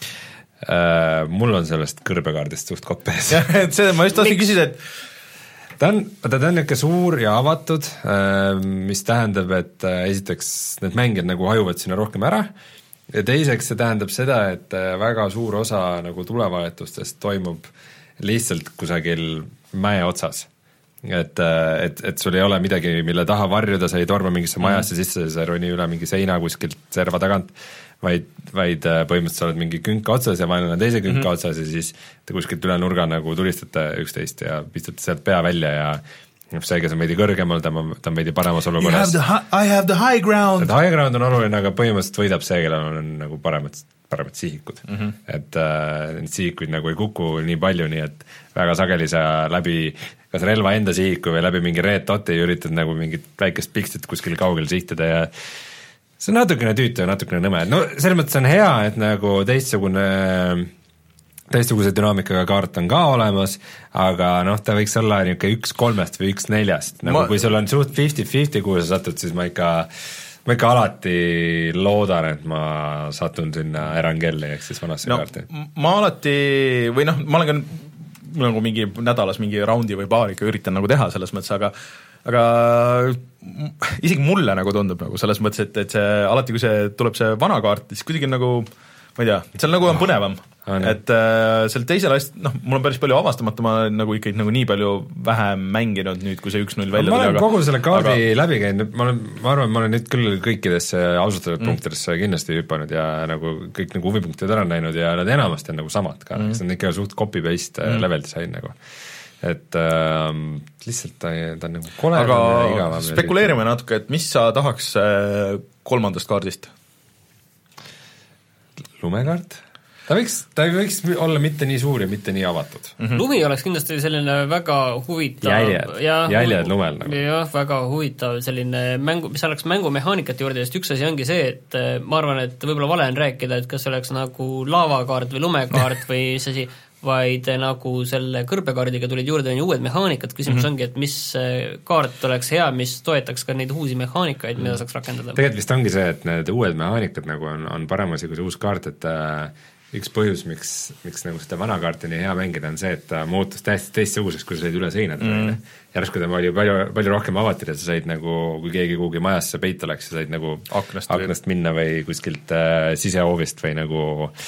Uh, mul on sellest kõrbekaardist suht koppes. et see, ma just tahtsin küsida, et ta on, ta on niisugune suur ja avatud, uh, mis tähendab, et uh, esiteks need mängijad nagu hajuvad sinna rohkem ära ja teiseks see tähendab seda, et uh, väga suur osa nagu tulevahetustest toimub lihtsalt kusagil mäe otsas. Et, et, et sul ei ole midagi, mille taha varjuda, sa ei torma mingisse majasse sisse, sa roni üle mingi seina kuskilt serva tagant, vaid, vaid põhimõtteliselt sa oled mingi künka otsas ja vaenlane teise künka mm -hmm. otsas ja siis te kuskilt üle nurga nagu tulistate üksteist ja pistate sealt pea välja ja see, kes on veidi kõrgemal, ta on, ta on veidi paremas olukorras. I have the high ground. Et high ground on oluline, aga põhimõtteliselt võidab see, kellel on nagu paremad paremad sihikud mm. -hmm. Et äh, neid sihikuid nagu ei kuku nii palju, nii et väga sageli sa läbi kas relva enda sihiku või läbi mingi red dot'i üritad nagu mingit väikest pikstit kuskil kaugel sihtida ja see on natukene tüütu ja natukene nõme. No selles mõttes on hea, et nagu teistsugune teistsuguse dünaamikaga kaart on ka olemas, aga noh, ta võiks olla niisugune üks kolmest või üks neljast. Nagu ma... kui sul on suht fifty fifty, kuhu sa satud, siis ma ikka ma ikka alati loodan, et ma satun sinna Erangelli ehk siis vanasse no, kaarti. Ma alati, või noh, ma olen ka nagu mingi nädalas mingi raundi või paar ikka üritan nagu teha selles mõttes, aga aga isegi mulle nagu tundub nagu selles mõttes, et, et see alati, kui see tuleb see vana kaart, siis kuidagi nagu ma ei tea, seal nagu on põnevam. Ah, et äh, seal teisel asjad, noh, mul on päris palju avastamata, ma olen nagu ikkagi nagu nii palju vähem mänginud nüüd, kui see üks null välja tuli. Ma olen kogu selle kaardi aga... läbi käinud, ma olen, ma arvan, ma olen nüüd küll kõikidesse ausutatud mm. punktidesse kindlasti hüppanud ja nagu kõik nagu huvipunktid ära näinud ja nad enamasti on nagu samad ka, mm. see on ikka suht copy-paste mm. level design nagu. Et äh, lihtsalt ta, ta on nagu koledam ja igavam. Aga spekuleerime natuke, et mis sa tahaks äh, kolmandast kaardist? Lumekaart? Ta võiks, ta võiks olla mitte nii suur ja mitte nii avatud. Mm -hmm. Lumi oleks kindlasti selline väga huvitav jäljed, jäljed lumel nagu. Jah, väga huvitav selline mängu, mis oleks mängumehaanikat juurde, sest üks asi ongi see, et ma arvan, et võib-olla vale on rääkida, et kas oleks nagu laavakaart või lumekaart või see asi, vaid nagu selle kõrbekaardiga tulid juurde uued mehaanikad, küsimus mm -hmm. ongi, et mis kaart oleks hea, mis toetaks ka neid uusi mehaanikaid, mida saaks rakendada. Tegelikult vist ongi see, et need uued mehaanikad nagu on, on parem asi kui see uus kaart, et üks põhjus, miks, miks nagu seda vana kaarti nii hea mängida, on see, et ta muutus täiesti teistsuguseks, kui sa said üle seinade mm. järsku ta oli palju, palju rohkem avatud ja sa said nagu, kui keegi kuhugi majasse peit oleks, sa said nagu aknast, aknast minna või kuskilt äh, sisehoovist või nagu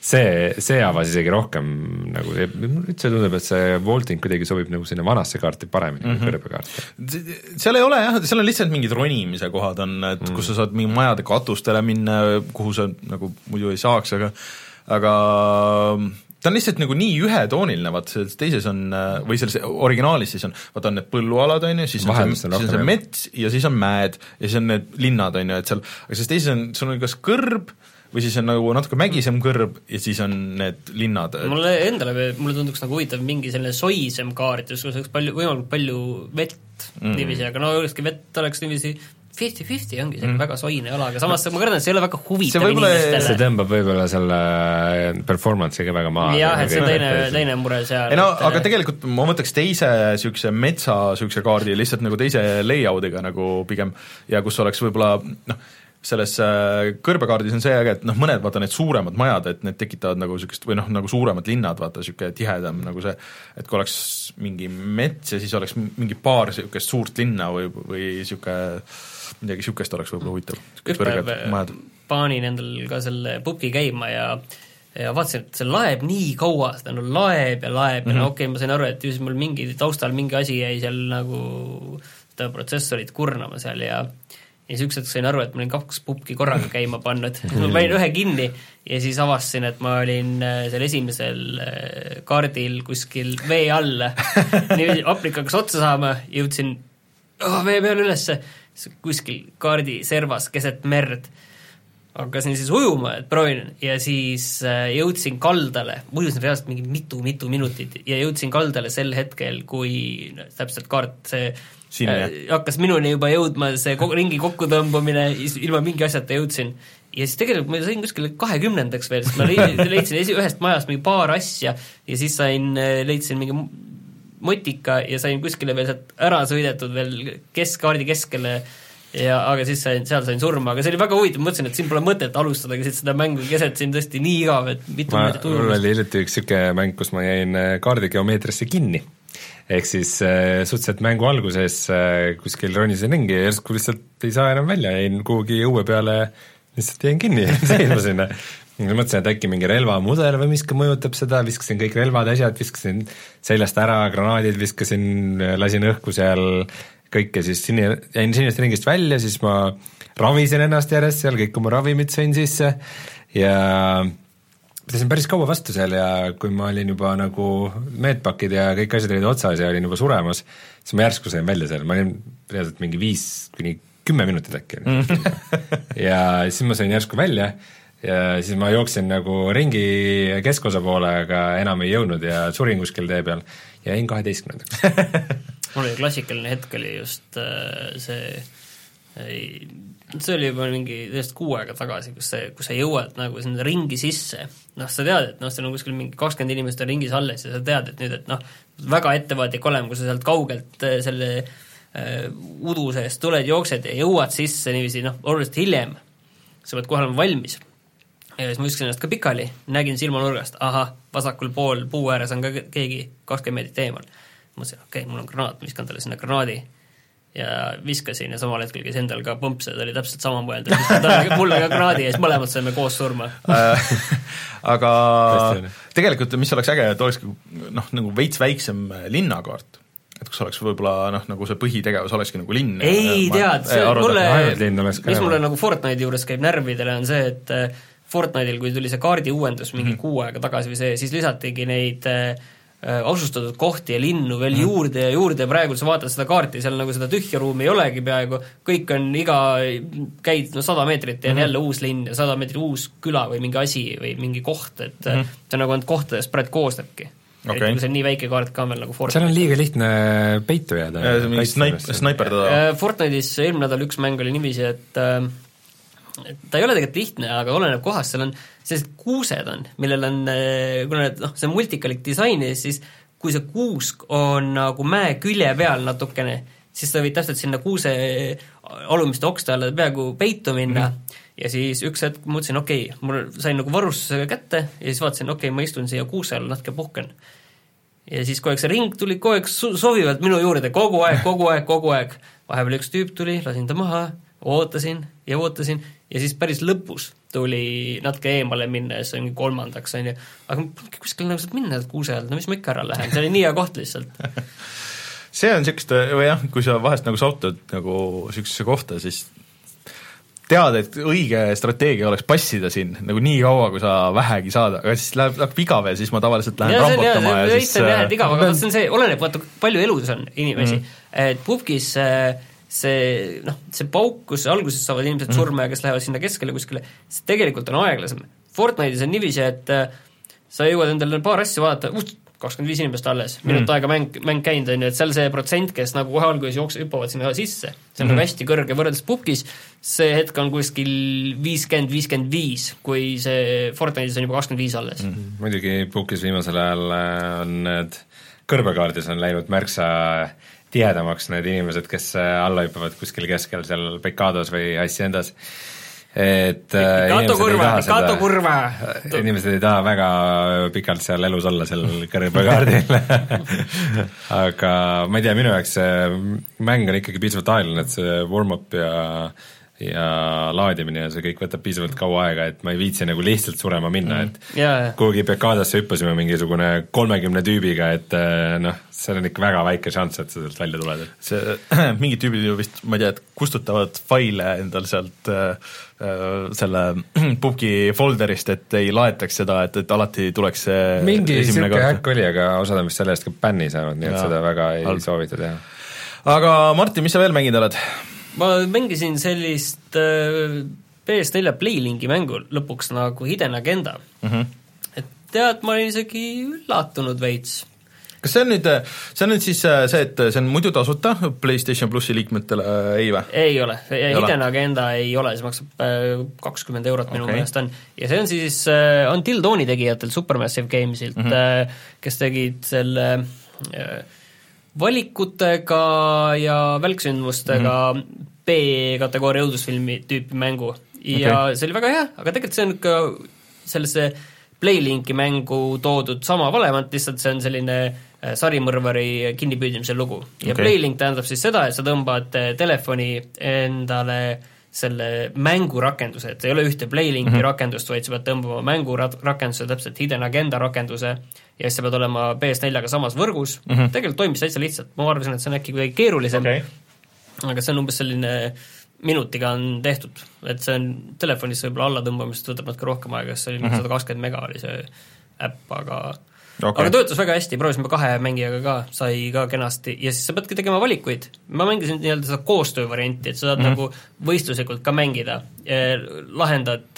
see, see avas isegi rohkem nagu, üldse tundub, et see vaulting kuidagi sobib nagu sinna vanasse kaarti paremini mm -hmm. kui kõrbekaarti. Seal ei ole jah, seal on lihtsalt mingid ronimise kohad on, et mm. kus sa saad mingi majade katustele minna, kuhu sa nagu muidu ei saaks, aga aga ta on lihtsalt nagu nii ühetooniline, vaat selles teises on, või selles originaalis siis on, vaata on need põllualad, on ju, siis on see, siis on see mets ja siis on mäed ja siis on need linnad, on ju, et seal, aga selles teises on, sul on kas kõrb või siis on nagu natuke mägisem kõrb ja siis on need linnad. Mulle endale, mulle tunduks nagu huvitav mingi selline soisem kaart, kus oleks palju, võimalikult palju vett mm. niiviisi, aga no olekski vett oleks niiviisi fifty fifty ongi see mm. väga soine ala, aga samas ma kardan, et see ei ole väga huvitav inimestele. See tõmbab võib-olla selle performance'iga väga maa. jah, et see on teine, teine mure seal. ei no, et, aga tegelikult ma võtaks teise sükse metsa sükse kaardi lihtsalt nagu teise layout'iga nagu pigem ja kus oleks võib-olla noh, selles kõrbekaardis on see äge, et noh, mõned vaata need suuremad majad, et need tekitavad nagu niisugust või noh, nagu suuremad linnad, vaata niisugune tihedam nagu see, et kui oleks mingi mets ja siis oleks mingi paar niisugust suurt linna või, või niisugune midagi niisugust oleks võib-olla huvitav. üks päev paanin endal ka selle pubki käima ja ja vaatasin, et see laeb nii kaua, seda no laeb ja laeb mm -hmm. ja no okei okay,, ma sain aru, et just mul mingi taustal mingi asi jäi seal nagu seda protsessorit kurnama seal ja ja siis üks hetk sain aru, et ma olin kaks pubki korraga käima pannud, ma panin ühe kinni ja siis avastasin, et ma olin seal esimesel kaardil kuskil vee all, nii aplik hakkas otsa saama, jõudsin oh, vee peal ülesse, kuskil kaardi servas keset merd, hakkasin siis ujuma, et proovin ja siis jõudsin kaldale, ujusin reaalselt mingi mitu-mitu minutit ja jõudsin kaldale sel hetkel, kui täpselt kaart see Siin, äh, hakkas minuni juba jõudma see ringi kokkutõmbumine, ilma mingi asjata jõudsin ja siis tegelikult ma sain kuskil kahekümnendaks veel, sest ma leidsin esi, ühest majast mingi paar asja ja siis sain, leidsin mingi motika ja sain kuskile veel sealt ära sõidetud veel keskkaardi keskele ja aga siis sain, seal sain surma, aga see oli väga huvitav, mõtlesin, et siin pole mõtet alustada seda mängu keset siin tõesti nii igav, et mitu minutit ujumist. Mul oli hiljuti üks niisugune mäng, kus ma jäin kaardi geomeetriasse kinni. Ehk siis äh, suhteliselt mängu alguses äh, kuskil ronisin ringi ja järsku lihtsalt ei saa enam välja, jäin kuhugi õue peale, lihtsalt jäin kinni ja seisma sinna. Mõtlesin, et äkki mingi relvamudel või miski mõjutab seda, viskasin kõik relvad, asjad, viskasin seljast ära, granaadid viskasin, lasin õhku seal kõike, siis sinni, jäin sinist ringist välja, siis ma ravisin ennast järjest seal, kõik oma ravimid sõin sisse ja pidasin päris kaua vastu seal ja kui ma olin juba nagu meetpakid ja kõik asjad olid otsas ja olin juba suremas, siis ma järsku sain välja seal, ma olin reaalselt mingi viis kuni kümme minutit äkki ja siis ma sain järsku välja ja siis ma jooksin nagu ringi keskosa poole, aga enam ei jõudnud ja surin kuskil tee peal ja jäin kaheteistkümnendaks. mul oli klassikaline hetk oli just äh, see ei, see oli juba mingi tõesti kuu aega tagasi, kus see, kus sa jõuad nagu sinna ringi sisse, noh, sa tead, et noh, see on kuskil mingi kakskümmend inimest on ringis alles ja sa tead, et nüüd, et noh, väga ettevaatlik olema, kui sa sealt kaugelt selle äh, udu seest tuled, jooksed ja jõuad sisse niiviisi, noh, oluliselt hiljem, sa pead kohe olema valmis. Ja siis ma viskasin ennast ka pikali, nägin silmanurgast, aha, vasakul pool puu ääres on ka keegi kakskümmend meetrit eemal. Mõtlesin, okei, okay, mul on granaat, ma viskan talle sinna granaadi ja viskasin ja samal hetkel käis endal ka põmpse, ta oli täpselt sama mõelda, viskan talle mulle ka granaadi ja siis mõlemad saime koos surma. Aga tegelikult, mis oleks äge, et oleks noh, nagu veits väiksem linnakaart, et kus oleks võib-olla noh, nagu see põhitegevus olekski nagu linn. Ei tead, see mulle, mis mulle nagu Fortnite'i juures käib närvidele, on see, et Fortnite'il, kui tuli see kaardi uuendus mingi mm-hmm. kuu aega tagasi või see, siis lisatigi neid äh, asustatud kohti ja linnu veel mm-hmm. juurde ja juurde ja praegu sa vaatad seda kaarti, seal nagu seda tühja ruumi ei olegi peaaegu, kõik on iga, käid no sada meetrit ja on mm-hmm. jälle uus linn ja sada meetrit uus küla või mingi asi või mingi koht, et mm-hmm. see nagu ainult kohtadest praegu koosnebki. Okay. See on nii väike kaart ka veel nagu Fortnite. Seal on liiga lihtne peitu jääda. Mingi snaip, snaiperdada. Fortnite'is eelmine nädal üks mäng oli niiviisi, et äh, ta ei ole tegelikult lihtne, aga oleneb kohast, seal on sellised kuused on, millel on, kuna noh, see multikalik disaini, siis kui see kuusk on nagu mäe külje peal natukene, siis sa võid täpselt sinna kuuse alumiste okste alla peaaegu peitu minna mm-hmm. ja siis üks hetk mõtlesin, okei, okay, mul sain nagu varustusega kätte ja siis vaatasin, okei okay,, ma istun siia kuuse alla, natuke puhken. Ja siis kogu aeg see ring tuli kogu aeg sovivalt minu juurde, kogu aeg, kogu aeg, kogu aeg. Vahepeal üks tüüp tuli, lasin ta maha, ootasin ja ootasin ja siis päris lõpus tuli natuke eemale minna ja see on kolmandaks, on ju, aga kuskil nagu saad minna kuuse all, no mis ma ikka ära lähen, see oli nii hea koht lihtsalt. See on niisugust, või jah, kui sa vahest nagu sautad nagu niisugusesse kohta, siis tead, et õige strateegia oleks passida siin nagu nii kaua, kui sa vähegi saad, aga siis läheb, läheb igav ja siis ma tavaliselt lähen ja rambotama ja, ja siis see on igav, aga see on see, oleneb, vaata, palju elus on inimesi mm. -hmm. et pubgis see, noh, see pauk, kus alguses saavad inimesed surma mm. ja kes lähevad sinna keskele kuskile, see tegelikult on aeglasem. Fortnite'is on niiviisi, et sa jõuad endale paar asja vaadata, ust, kakskümmend viis inimest alles, minut mm. aega mäng, mäng käinud, on ju, et seal see protsent, kes nagu kohe alguses jookse, hüppavad sinna sisse, see on mm. nagu hästi kõrge võrreldes pubgis, see hetk on kuskil viiskümmend viiskümmend viis, kui see Fortnite'is on juba kakskümmend viis alles mm.. Muidugi pubgis viimasel ajal on need kõrbekaardis on läinud märksa tihedamaks need inimesed, kes alla hüppavad kuskil keskel seal Pekados või Haciendas, et kato kurva, kato kurva inimesed ei taha väga pikalt seal elus olla seal kõrbekaardil aga ma ei tea, minu jaoks see mäng on ikkagi piisavalt aeglane, et see warm-up ja ja laadimine ja see kõik võtab piisavalt kaua aega, et ma ei viitsi nagu lihtsalt surema minna, et yeah. kuhugi Pekadasse hüppasime mingisugune kolmekümne tüübiga, et noh, see on ikka väga väike šanss, et sa sealt välja tuled. See, mingid tüübid ju vist, ma ei tea, et kustutavad faile endal sealt äh, selle pubgi folderist, et ei laetaks seda, et, et alati tuleks see mingi siuke häkk oli, aga osad on vist selle eest ka bänni saanud, nii et ja. Seda väga ei Al- soovita teha. Aga Martin, mis sa veel mänginud oled? Ma mängisin sellist äh, P S four Playlinki mängu lõpuks nagu Hidden Agenda mm-hmm. et tead, ma olin isegi üllatunud veits. Kas see on nüüd, see on nüüd siis see, et see on muidu tasuta PlayStation Plussi liikmetele, ei või? Ei ole, Hidden Agenda ei ole, see maksab kakskümmend eurot minu okay. meelest on, ja see on siis uh, Until Dawni tegijatel Supermassive Gamesilt mm-hmm. uh, kes tegid selle uh, valikutega ja välksündmustega mm-hmm. B-kategooria õudusfilmi tüüpi mängu ja okay. see oli väga hea, aga tegelikult see on ka sellesse Playlinki mängu toodud sama valevant, lihtsalt see on selline sarimõrvari kinnipüüdmise lugu ja okay. Playlink tähendab siis seda, et sa tõmbad telefoni endale selle mängurakenduse, et ei ole ühte Playlinki mm-hmm. rakendust, vaid sa pead tõmbama mängurakenduse, täpselt Hidden Agenda rakenduse ja siis sa pead olema P S four-ga samas võrgus mm-hmm. tegelikult toimis täitsa lihtsalt, ma arvasin, et see on äkki kuidagi keerulisem okay. aga see on umbes selline minutiga on tehtud, et see on telefonis võib-olla alla tõmbamist võtab natuke rohkem aega, see oli mm-hmm. sada kakskümmend mega oli see äpp, aga okay. aga töötas väga hästi, proovisime kahe mängijaga ka, sai ka kenasti ja siis sa peadki tegema valikuid, ma mängisin nii-öelda seda koostöö varianti, et sa saad mm-hmm. nagu võistluslikult ka mängida, lahendad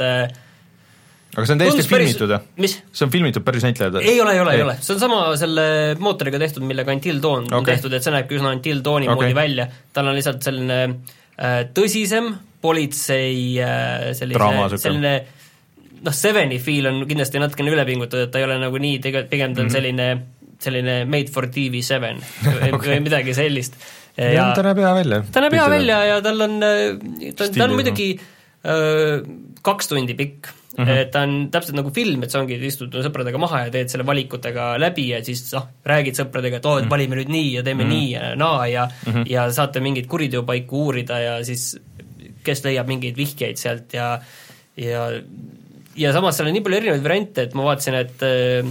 aga see on täiesti filmitud, mis? See on filmitud päris näitlejad? Ei ole, ei ole, ei ole, see on sama selle mootoriga tehtud, millega Until Dawn okay. on tehtud, et see näebki üsna Until Dawni okay. moodi välja, tal on lihtsalt selline äh, tõsisem politsei äh, sellise, selline noh, Seveni feel on kindlasti natukene ülepingutud, et ta ei ole nagu nii, pigem ta on mm-hmm. selline, selline made for T V seven okay. või midagi sellist. Ja, ja ta näeb hea välja. Ta näeb hea välja ja tal on, ta, ta on muidugi äh, kaks tundi pikk. Mm-hmm. ta on täpselt nagu film, et sa ongi istud sõpradega maha ja teed selle valikutega läbi ja siis noh, räägid sõpradega, et oo, et valime nüüd nii ja teeme mm-hmm. nii ja naa ja mm-hmm. ja saate mingeid kuriteopaiku uurida ja siis kes leiab mingeid vihjeid sealt ja ja, ja samas seal on nii palju erinevaid variante, et ma vaatasin, et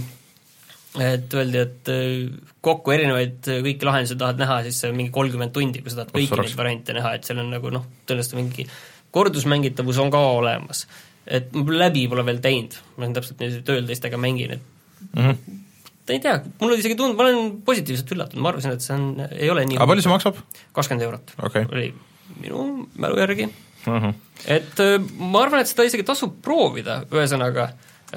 et öeldi, et kokku erinevaid kõiki lahendusi tahad näha, siis see on mingi kolmkümmend tundi, kui sa tahad kõiki neid variante näha, et seal on nagu noh, tõenäoliselt mingi kordusmängitavus on ka olemas. Et läbi pole veel teinud, ma olen täpselt tööl teistega mängin, et mm-hmm. ta ei tea, mul oli isegi tund, ma olen positiivselt üllatunud, ma arvasin, et see on, ei ole nii aga palju see maksab? kakskümmend eurot okay. oli minu mälu järgi uh-huh. et ma arvan, et seda isegi tasub proovida, ühesõnaga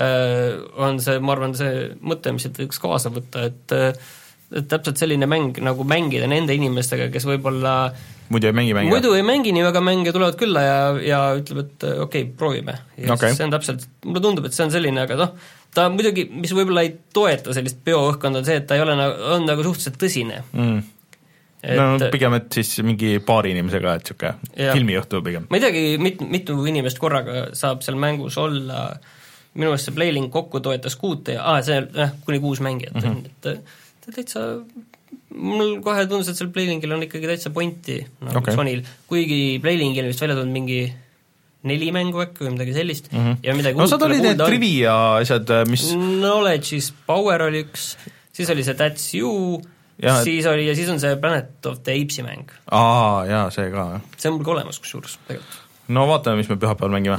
on see, ma arvan, see mõte, mis võiks kaasa võtta, et, et täpselt selline mäng nagu mängida nende inimestega, kes võib-olla muidu ei mängi mänge? Muidu ei mängi nii väga mänge, tulevad külla ja, ja ütleb, et okei, okay, proovime. Ja okay. see on täpselt, mulle tundub, et see on selline, aga noh, ta muidugi, mis võib-olla ei toeta sellist bioõhkkonda, on see, et ta ei ole nagu, on nagu suhteliselt tõsine. Mm. Et, no pigem, et siis mingi paari inimesega, et siuke filmiõhtu pigem. Ma ei teagi, mit, mitu inimest korraga saab seal mängus olla, minu eest see Playlink kokku toetas kuute ja aa, see äh, kuni kuus mängijat mm-hmm. et ta täitsa mul kohe tundus, et seal Playlinkil on ikkagi täitsa pointi nagu okay. Sonyl, kuigi Playlinkil vist välja tulnud mingi neli mängu äkki või midagi sellist mm -hmm. ja midagi no sa olid need trivia asjad, mis Knowledge is Power oli üks, siis oli see That's You ja, siis oli ja siis on see Planet of the Apes'i mäng. Aa, jaa, see ka, jah. See on mul ka olemas kusjuures tegelikult. No vaatame, mis me pühapäeval mängime.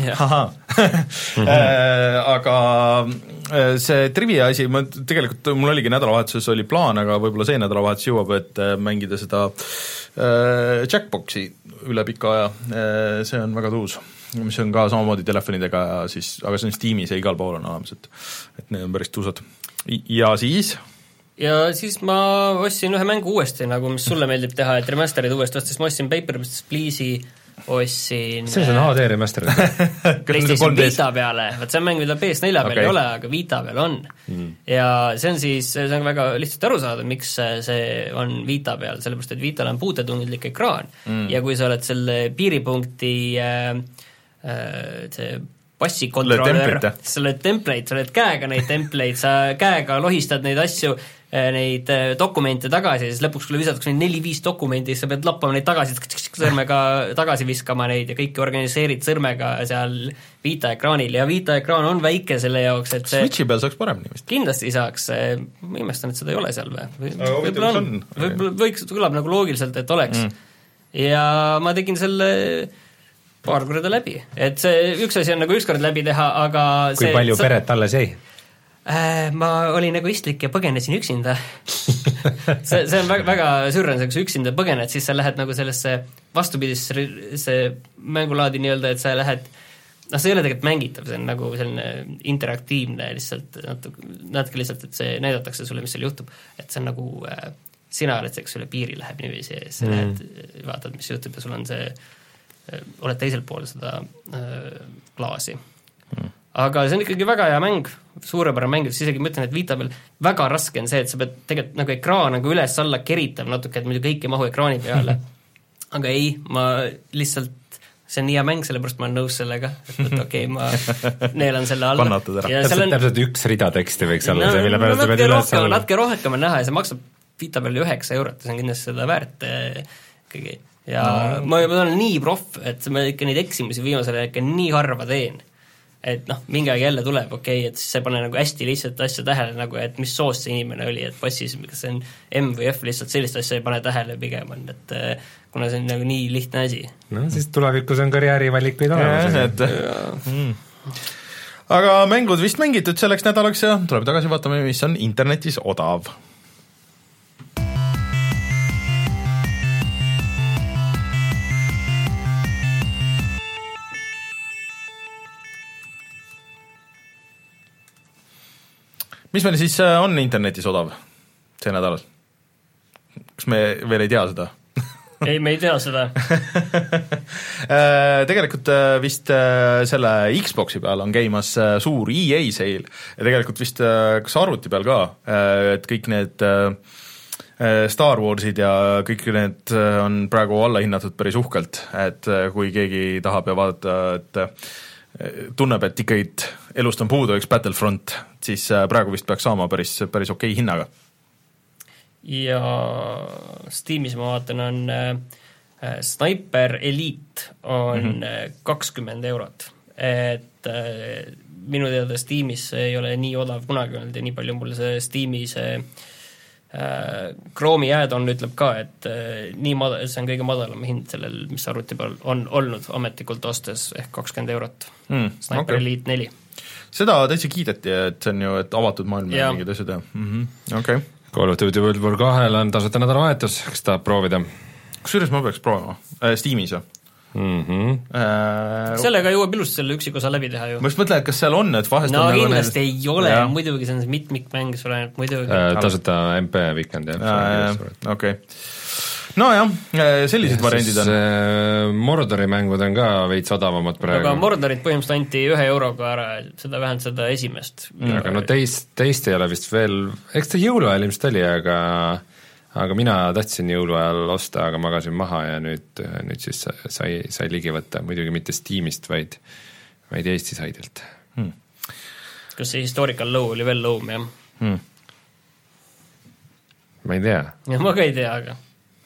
Aga see trivia asi, ma tegelikult, mul oligi nädalavahetuses oli plaan, aga võib-olla see nädalavahetus jõuab, et mängida seda äh, Jackboxi üle pika aja, see on väga tuus, mis on ka samamoodi telefonidega ja siis, aga see on Steamis ja igal pool on olemas, et, et need on päris tuusad. Ja siis? Ja siis ma ostsin ühe mängu uuesti, nagu mis sulle meeldib teha, et remasterid uuesti ostis, ma ostsin Paper Please'i ostsin see on H D remaster PlayStation Vita peale, vaat see on mäng, mida P S neli peal okay. ei ole, aga Vita peal on mm. ja see on siis, see on väga lihtsalt aru saada, miks see on Vita peal, sellepärast et Vital on puutetundlik ekraan mm. ja kui sa oled selle piiripunkti äh, äh, see passikontroller, sa oled template, sa oled käega neid template, sa käega lohistad neid asju, neid dokumente tagasi ja siis lõpuks, kui visatakse neid neli-viis dokumenti, siis sa pead lappama neid tagasi, sõrmega tagasi viskama neid ja kõiki organiseerid sõrmega seal Vita ekraanil ja Vita ekraan on väike selle jaoks, et see Switchi peal saaks paremini vist? Kindlasti saaks, ma imestan, et seda ei ole seal või? Võib-olla on, võib-olla võiks, kõlab nagu loogiliselt, et oleks mm. ja ma tegin selle paar korda läbi, et see üks asi on nagu ükskord läbi teha, aga kui see, palju sa... peret alles jäi? Äh, ma olin egoistlik ja põgenesin üksinda see, see on väga, väga sürren, kui sa üksinda põgened, siis sa lähed nagu sellesse vastupidisse see mängulaadi nii-öelda, et sa lähed noh, see ei ole tegelikult mängitav, see on nagu selline interaktiivne lihtsalt natuke, natuke lihtsalt, et see näidatakse sulle, mis seal juhtub, et see on nagu äh, sina oled see, kes üle piiri läheb niiviisi ja siis mm. lähed, vaatad, mis juhtub ja sul on see äh, oled teisel pool seda äh, klaasi mm. aga see on ikkagi väga hea mäng, suurepärane mäng, siis isegi ma ütlen, et Vita peal väga raske on see, et sa pead tegelikult nagu ekraan nagu üles-alla keritav natuke, et muidu kõik ei mahu ekraani peale. aga ei, ma lihtsalt, see on nii hea mäng, sellepärast ma olen nõus sellega, et okei okay,, ma neelan selle alla. Täpselt, on... täpselt üks rida teksti võiks olla no, see, mille peale no, natuke rohkem, natuke rohkem on näha ja see maksab Vita peal üheksa eurot ja see on kindlasti seda väärt ikkagi. Ja no. ma, ma olen nii proff, et ma ikka neid eksimusi viimasel ikka nii harva teen. Et noh, mingi aeg jälle tuleb, okei, okay, et siis see pane nagu hästi lihtsalt asja tähele, nagu et mis soost see inimene oli, et passis, kas see on M või F, lihtsalt sellist asja ei pane tähele pigem on, et kuna see on nagu nii lihtne asi. No siis tulevikus on karjäärivalikuid olemas. Et... Mm. aga mängud vist mängitud selleks nädalaks ja tuleb tagasi vaatama, mis on internetis odav. Mis meil siis on internetis odav see nädal? Kas me veel ei tea seda? ei, me ei tea seda. tegelikult vist selle Xboxi peal on käimas suur E A sale ja tegelikult vist kas arvuti peal ka, et kõik need Star Warsid ja kõik need on praegu alla hinnatud päris uhkelt, et kui keegi tahab ja vaadata, et tunneb, et ikkagi elust on puudu üks Battlefront, siis praegu vist peaks saama päris, päris okei hinnaga. Ja Steamis ma vaatan on äh, Sniper Elite on mm-hmm. kakskümmend eurot, et äh, minu teada Steamis ei ole nii odav kunagi olnud ja nii palju mulle see Steami see äh, Chrome'i add-on ütleb ka, et äh, nii madal, see on kõige madalam hind sellel, mis arvuti peal on olnud ametlikult ostes ehk kakskümmend eurot mm, Sniper okay. Elite neli. Seda täitsa kiideti, et see on ju et avatud maailm ja mingid asjad ja mm-hmm. okay. Call of Duty World War kahel on tasuta nädalavahetus, kas tahab proovida? Kusjuures ma peaks proovima, äh, Steamis ju mm-hmm. äh, sellega jõuab ilusti selle üksikosa läbi teha ju. ma just mõtlen, et kas seal on, et vahest no on kindlasti nagu ei ole, muidugi see on mitmikmäng, sul on muidugi äh, tasuta M P Weekend jah. okei. no jah, sellised ja variandid on. Mordori mängud on ka veits odavamad praegu. Aga Mordorit põhimõtteliselt anti ühe euroga ära, seda vähemalt seda esimest. Mm. aga no teist, teist ei ole vist veel, eks ta jõuluajal ilmselt oli, aga aga mina tahtsin jõuluajal osta, aga magasin maha ja nüüd, nüüd siis sai, sai ligi võtta, muidugi mitte Steamist, vaid, vaid Eesti saidilt. Hmm. Kas see Historical Low oli veel loom, jah? Hmm. ma ei tea. Ja ma ka ei tea, aga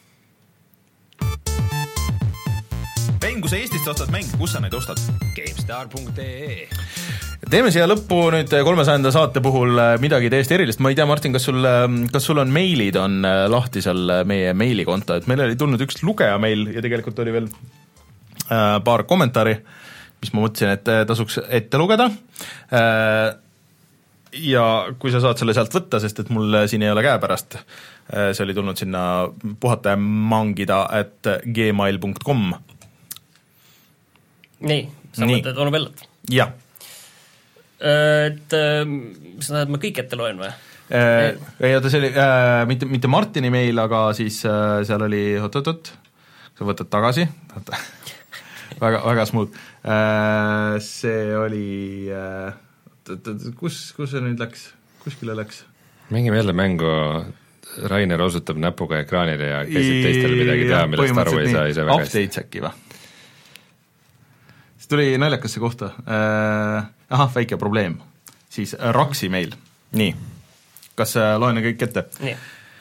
Vein, kui sa Eestist ostad mänge, kus sa neid ostad? GameStar punkt ee Teeme siia lõppu nüüd kolmesajanda saate puhul midagi täiesti erilist, ma ei tea, Martin, kas sul, kas sul on meilid on lahti seal meie meilikonto, et meil oli tulnud üks lugeja meil ja tegelikult oli veel äh, paar kommentaari, mis ma mõtlesin, et tasuks ette lugeda äh, ja kui sa saad selle sealt võtta, sest et mul siin ei ole käepärast, äh, see oli tulnud sinna puhata ja mangida at gmail punkt com. Nii, sa Nii. mõtled Onu Bellat? Jah. Et sa tahad, ma kõik ette loen või? Äh, ei oota, see oli äh, mitte, mitte Martini meil, aga siis äh, seal oli, oot-oot-oot, sa võtad tagasi, väga, väga smooth, äh, see oli äh, kus, kus see nüüd läks, kuskile läks? Mängime jälle mängu, Rainer osutab näpuga ekraanile ja käisid teistele midagi teha, millest aru ei saa ise väga hästi. Updates äkki või? See tuli naljakasse kohta äh,, ahah, väike probleem, siis Raksi meil, nii, kas äh, loen kõik ette? Nii.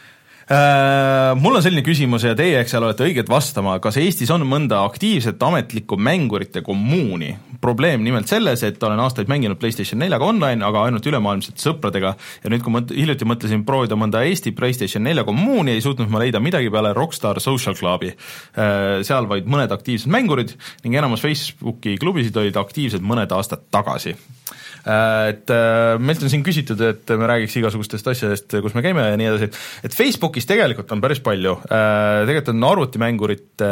Uh, mul on selline küsimus ja teie, eks seal olete õiged vastama, kas Eestis on mõnda aktiivset ametlikku mängurite kommuuni? Probleem nimelt selles, et olen aastaid mänginud PlayStation neljaga online, aga ainult ülemaailmselt sõpradega ja nüüd, kui mõt- hiljuti mõtlesin proovida mõnda Eesti PlayStation nelja kommuuni, ei suutnud ma leida midagi peale Rockstar Social Clubi. Uh, seal vaid mõned aktiivsed mängurid ning enamus Facebooki klubisid olid aktiivsed mõned aastad tagasi. Et meilt on siin küsitud, et me räägiks igasugustest asjadest, kus me käime ja nii edasi, et Facebookis tegelikult on päris palju, tegelikult on arvutimängurite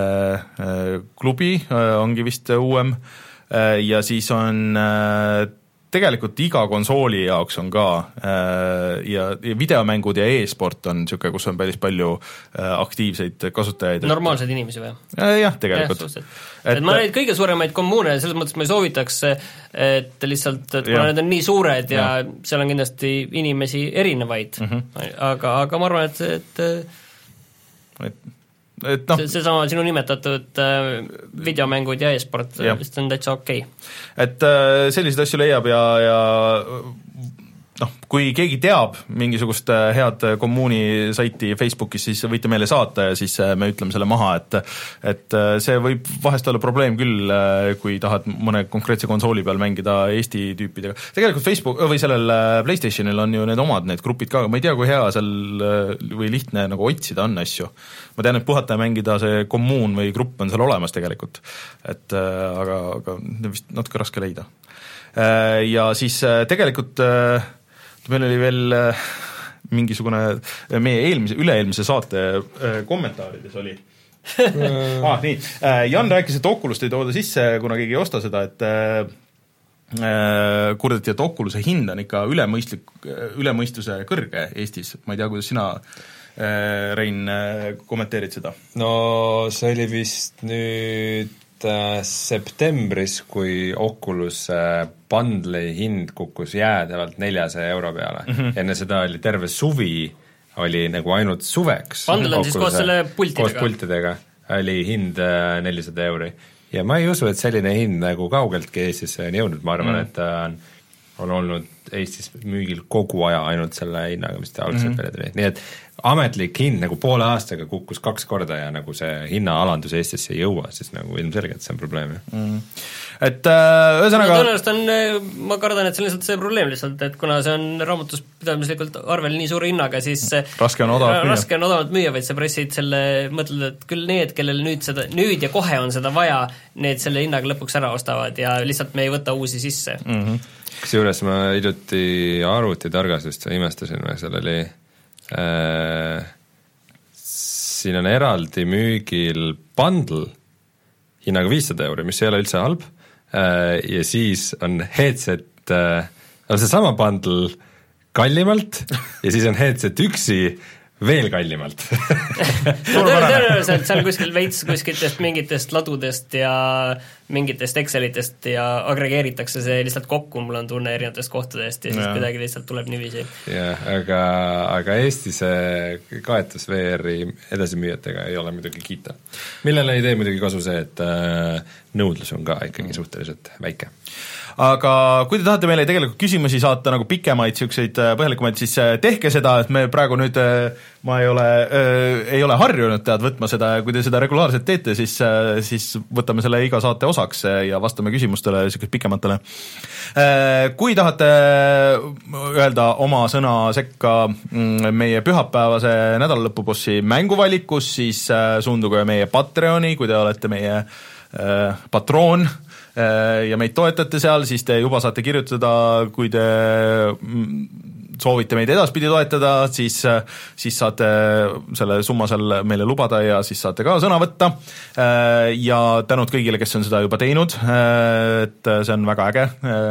klubi, ongi vist uuem, ja siis on tegelikult iga konsooli jaoks on ka ja, ja videomängud ja e-sport on niisugune, kus on päris palju aktiivseid kasutajaid. Normaalseid inimesi või? Jah, tegelikult. Ja, et, et ma neid kõige suuremaid kommuune, selles mõttes ma ei soovitaks, et lihtsalt, et kuna need on nii suured ja, ja seal on kindlasti inimesi erinevaid, mm -hmm. aga, aga ma arvan, et, et, et et noh, see, see sama sinu nimetatud äh, videomängud ja e-sport vist on täitsa okei okay.. Et äh, selliseid asju leiab ja, ja noh, kui keegi teab mingisugust head kommuuni saiti Facebookis, siis võite meile saata ja siis me ütleme selle maha, et et see võib vahest olla probleem küll, kui tahad mõne konkreetse konsooli peal mängida Eesti tüüpidega. Tegelikult Facebook või sellel PlayStationil on ju need omad need grupid ka, ma ei tea, kui hea seal või lihtne nagu otsida on asju. Ma tean, et puhata ja mängida see kommuun või grupp on seal olemas tegelikult, et aga, aga vist natuke raske leida. Ja siis tegelikult meil oli veel mingisugune meie eelmise, üle-eelmise saate kommentaarides oli ah, nii. Jan rääkis, et Oculust ei tooda sisse, kuna keegi ei osta seda, et kurdeti, et Oculuse hind on ikka ülemõistlik, ülemõistuse kõrge Eestis. Ma ei tea, kuidas sina, Rein, kommenteerid seda? No see oli vist nüüd septembris, kui Oculus bundle'i hind kukkus jäädavalt neljasaja euro peale. Mm -hmm. Enne seda oli terve suvi, oli nagu ainult suveks. Bundle on siis koos selle pultidega? Koos pultidega oli hind nelisada euri. Ja ma ei usu, et selline hind nagu kaugeltki Eestisse on jõudnud, ma arvan, mm -hmm. et ta on, on olnud Eestis müügil kogu aja ainult selle hinnaga, mis ta algselt mm -hmm. tuli. Nii et ametlik hind nagu poole aastaga kukkus kaks korda ja nagu see hinnaalandus Eestisse ei jõua, siis nagu ilmselgelt see on probleem. Mm. Et äh, ühesõnaga no, tõenäoliselt on, ma kardan, et see on lihtsalt see probleem lihtsalt, et kuna see on raamatuspidamislikult arvel nii suure hinnaga, siis raske on odavalt müüa. Raske on odavalt müüa, vaid sa pressid selle, mõtled, et küll need, kellel nüüd seda, nüüd ja kohe on seda vaja, need selle hinnaga lõpuks ära ostavad ja lihtsalt me ei võta uusi sisse. Mm -hmm. Kusjuures ma hiljuti arvutitargasest imestasin, seal oli Äh, siin on eraldi müügil bundle hinnaga viissada euri, mis ei ole üldse halb, äh, ja siis on headset äh, on see sama bundle kallimalt ja siis on headset üksi veel kallimalt tõenäoliselt seal kuskil veits kuskiltest mingitest ladudest ja mingitest Excelitest ja agregeeritakse see lihtsalt kokku, mul on tunne erinevatest kohtadest ja siis kuidagi lihtsalt tuleb niiviisi. jah, aga, aga Eestis kaetus V R-i edasimüüjatega ei ole muidugi kiita. Millele ei tee muidugi kasu see, et äh, nõudlus on ka ikkagi suhteliselt väike. aga kui te tahate meile tegelikult küsimusi saata nagu pikemaid, niisuguseid põhjalikumaid, siis tehke seda, et me praegu nüüd, ma ei ole, ei ole harjunud tead võtma seda ja kui te seda regulaarselt teete, siis, siis võtame selle iga saate osaks ja vastame küsimustele niisugust pikematele. Kui tahate öelda oma sõna sekka meie pühapäevase nädalalõpubossi mänguvalikus, siis suunduge meie Patreoni, kui te olete meie patroon ja meid toetate seal, siis te juba saate kirjutada, kui te soovite meid edaspidi toetada, siis, siis saate selle summa seal meile lubada ja siis saate ka sõna võtta ja tänud kõigile, kes on seda juba teinud, et see on väga äge.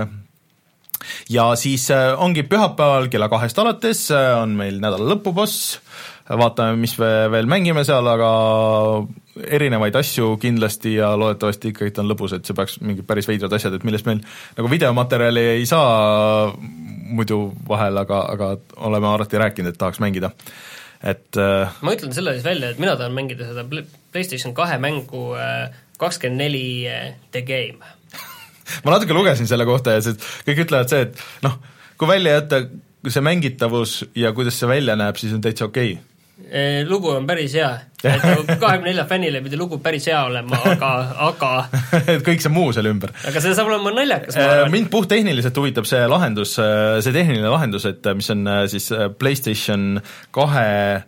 Ja siis ongi pühapäeval kella kahest alates on meil nädala lõpuboss, vaatame, mis me veel mängime seal, aga erinevaid asju kindlasti ja loodetavasti ikkagi on lõbus, et see peaks mingid päris veidrad asjad, et millest meil nagu videomaterjali ei saa muidu vahel, aga, aga oleme alati rääkinud, et tahaks mängida. Et ma ütlen selle siis välja, et mina tahan mängida seda PlayStation kahe mängu kakskümmend neli The Game. ma natuke lugesin selle kohta ja see, kõik ütlevad see, et noh, kui välja jätta see mängitavus ja kuidas see välja näeb, siis on täitsa okei. Lugu on päris hea, et kahekümne nelja fännile pidi lugu päris hea olema, aga, aga et kõik see muu selle ümber. Aga see saab olema naljakas. Mind puhttehniliselt huvitab see lahendus, see tehniline lahendus, et mis on siis PlayStation kahe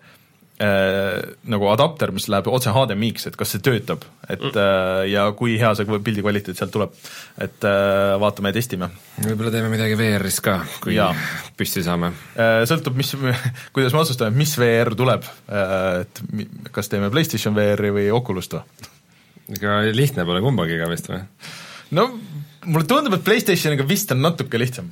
Äh, nagu adapter, mis läheb otse H D M I-ks, et kas see töötab, et mm. äh, ja kui hea see pildi kvaliteet sealt tuleb, et äh, vaatame ja testime. Võib-olla teeme midagi V R-is ka, kui ja. püsti saame. Äh, sõltub, mis, kuidas me otsustame, mis V R tuleb, äh, et kas teeme PlayStation V R-i või Oculust või? Ega lihtne pole kumbagiga vist või? No mulle tundub, et PlayStationiga vist on natuke lihtsam.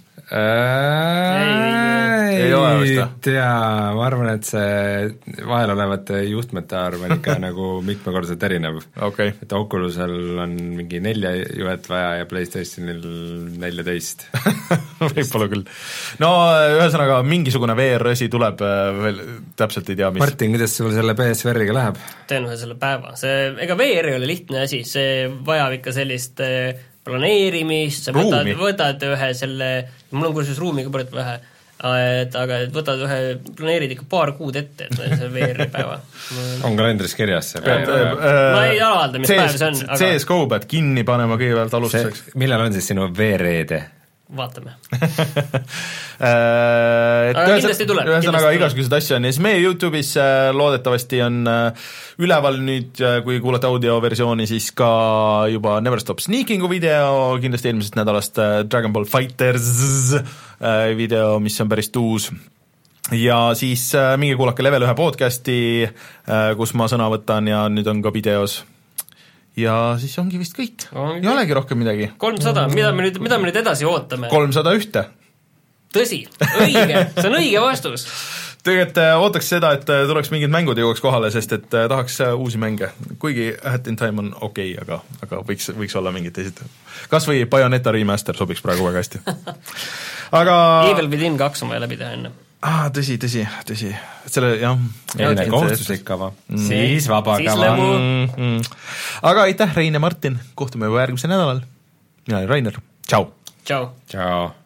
Ei, ei ole vist või? tea, ma arvan, et see vahel olevate juhtmete arv on ikka nagu mitmekordselt erinev. Okay. Et Oculusel on mingi nelja juhet vaja ja PlayStationil neljateist. Võib-olla küll. No ühesõnaga, mingisugune V R-asi tuleb veel, täpselt ei tea, mis. Martin, kuidas sul selle P S V R-iga läheb? Teen ühe selle päeva. See, ega V R ei ole lihtne asi, see vajab ikka sellist planeerimist, sa võtad, võtad ühe selle, mul on kursus ruumi ka pärit vähe, et aga võtad ühe, planeerid ikka paar kuud ette, et see V R-i päeva. on kalendris kirjas see? ma ei avalda, mis päev see on. Aga... C S G O pead kinni panema kõigepealt alustuseks. Millal on siis sinu V R-e-de? Vaatame. et aga kindlasti tuleb. Ühesõnaga igasugused asju on ja siis meie YouTube'is loodetavasti on üleval nüüd, kui kuulate audioversiooni, siis ka juba Never Stop Sneakingu video, kindlasti eelmisest nädalast Dragon Ball Fighters video, mis on päris uus. Ja siis minge kuulake Level ühe podcasti, kus ma sõna võtan ja nüüd on ka videos. Ja siis ongi vist kõik. Ongi. Ei olegi rohkem midagi. kolmsada, mida me nüüd, mida me nüüd edasi ootame? kolmsada ühte. Tõsi, õige, see on õige vastus. Tegelikult ootaks seda, et tuleks mingid mängud jõuaks kohale, sest et tahaks uusi mänge. Kuigi Hat in Time on okei, okay, aga, aga võiks, võiks olla mingid teised. Kas või Bayonetta Remaster sobiks praegu väga hästi. Aga... Evil Within kaks on vaja läbi teha enne. Ah, tõsi, tõsi, tõsi. Selle, jah. Enne kohustuslik kava. Mm. Siis vaba siis kava. Mm, mm. Aga aitäh, Rein ja Martin. Kohtume juba järgmisel nädalal. Mina olen Rainer. Tšau. Tšau. Tšau.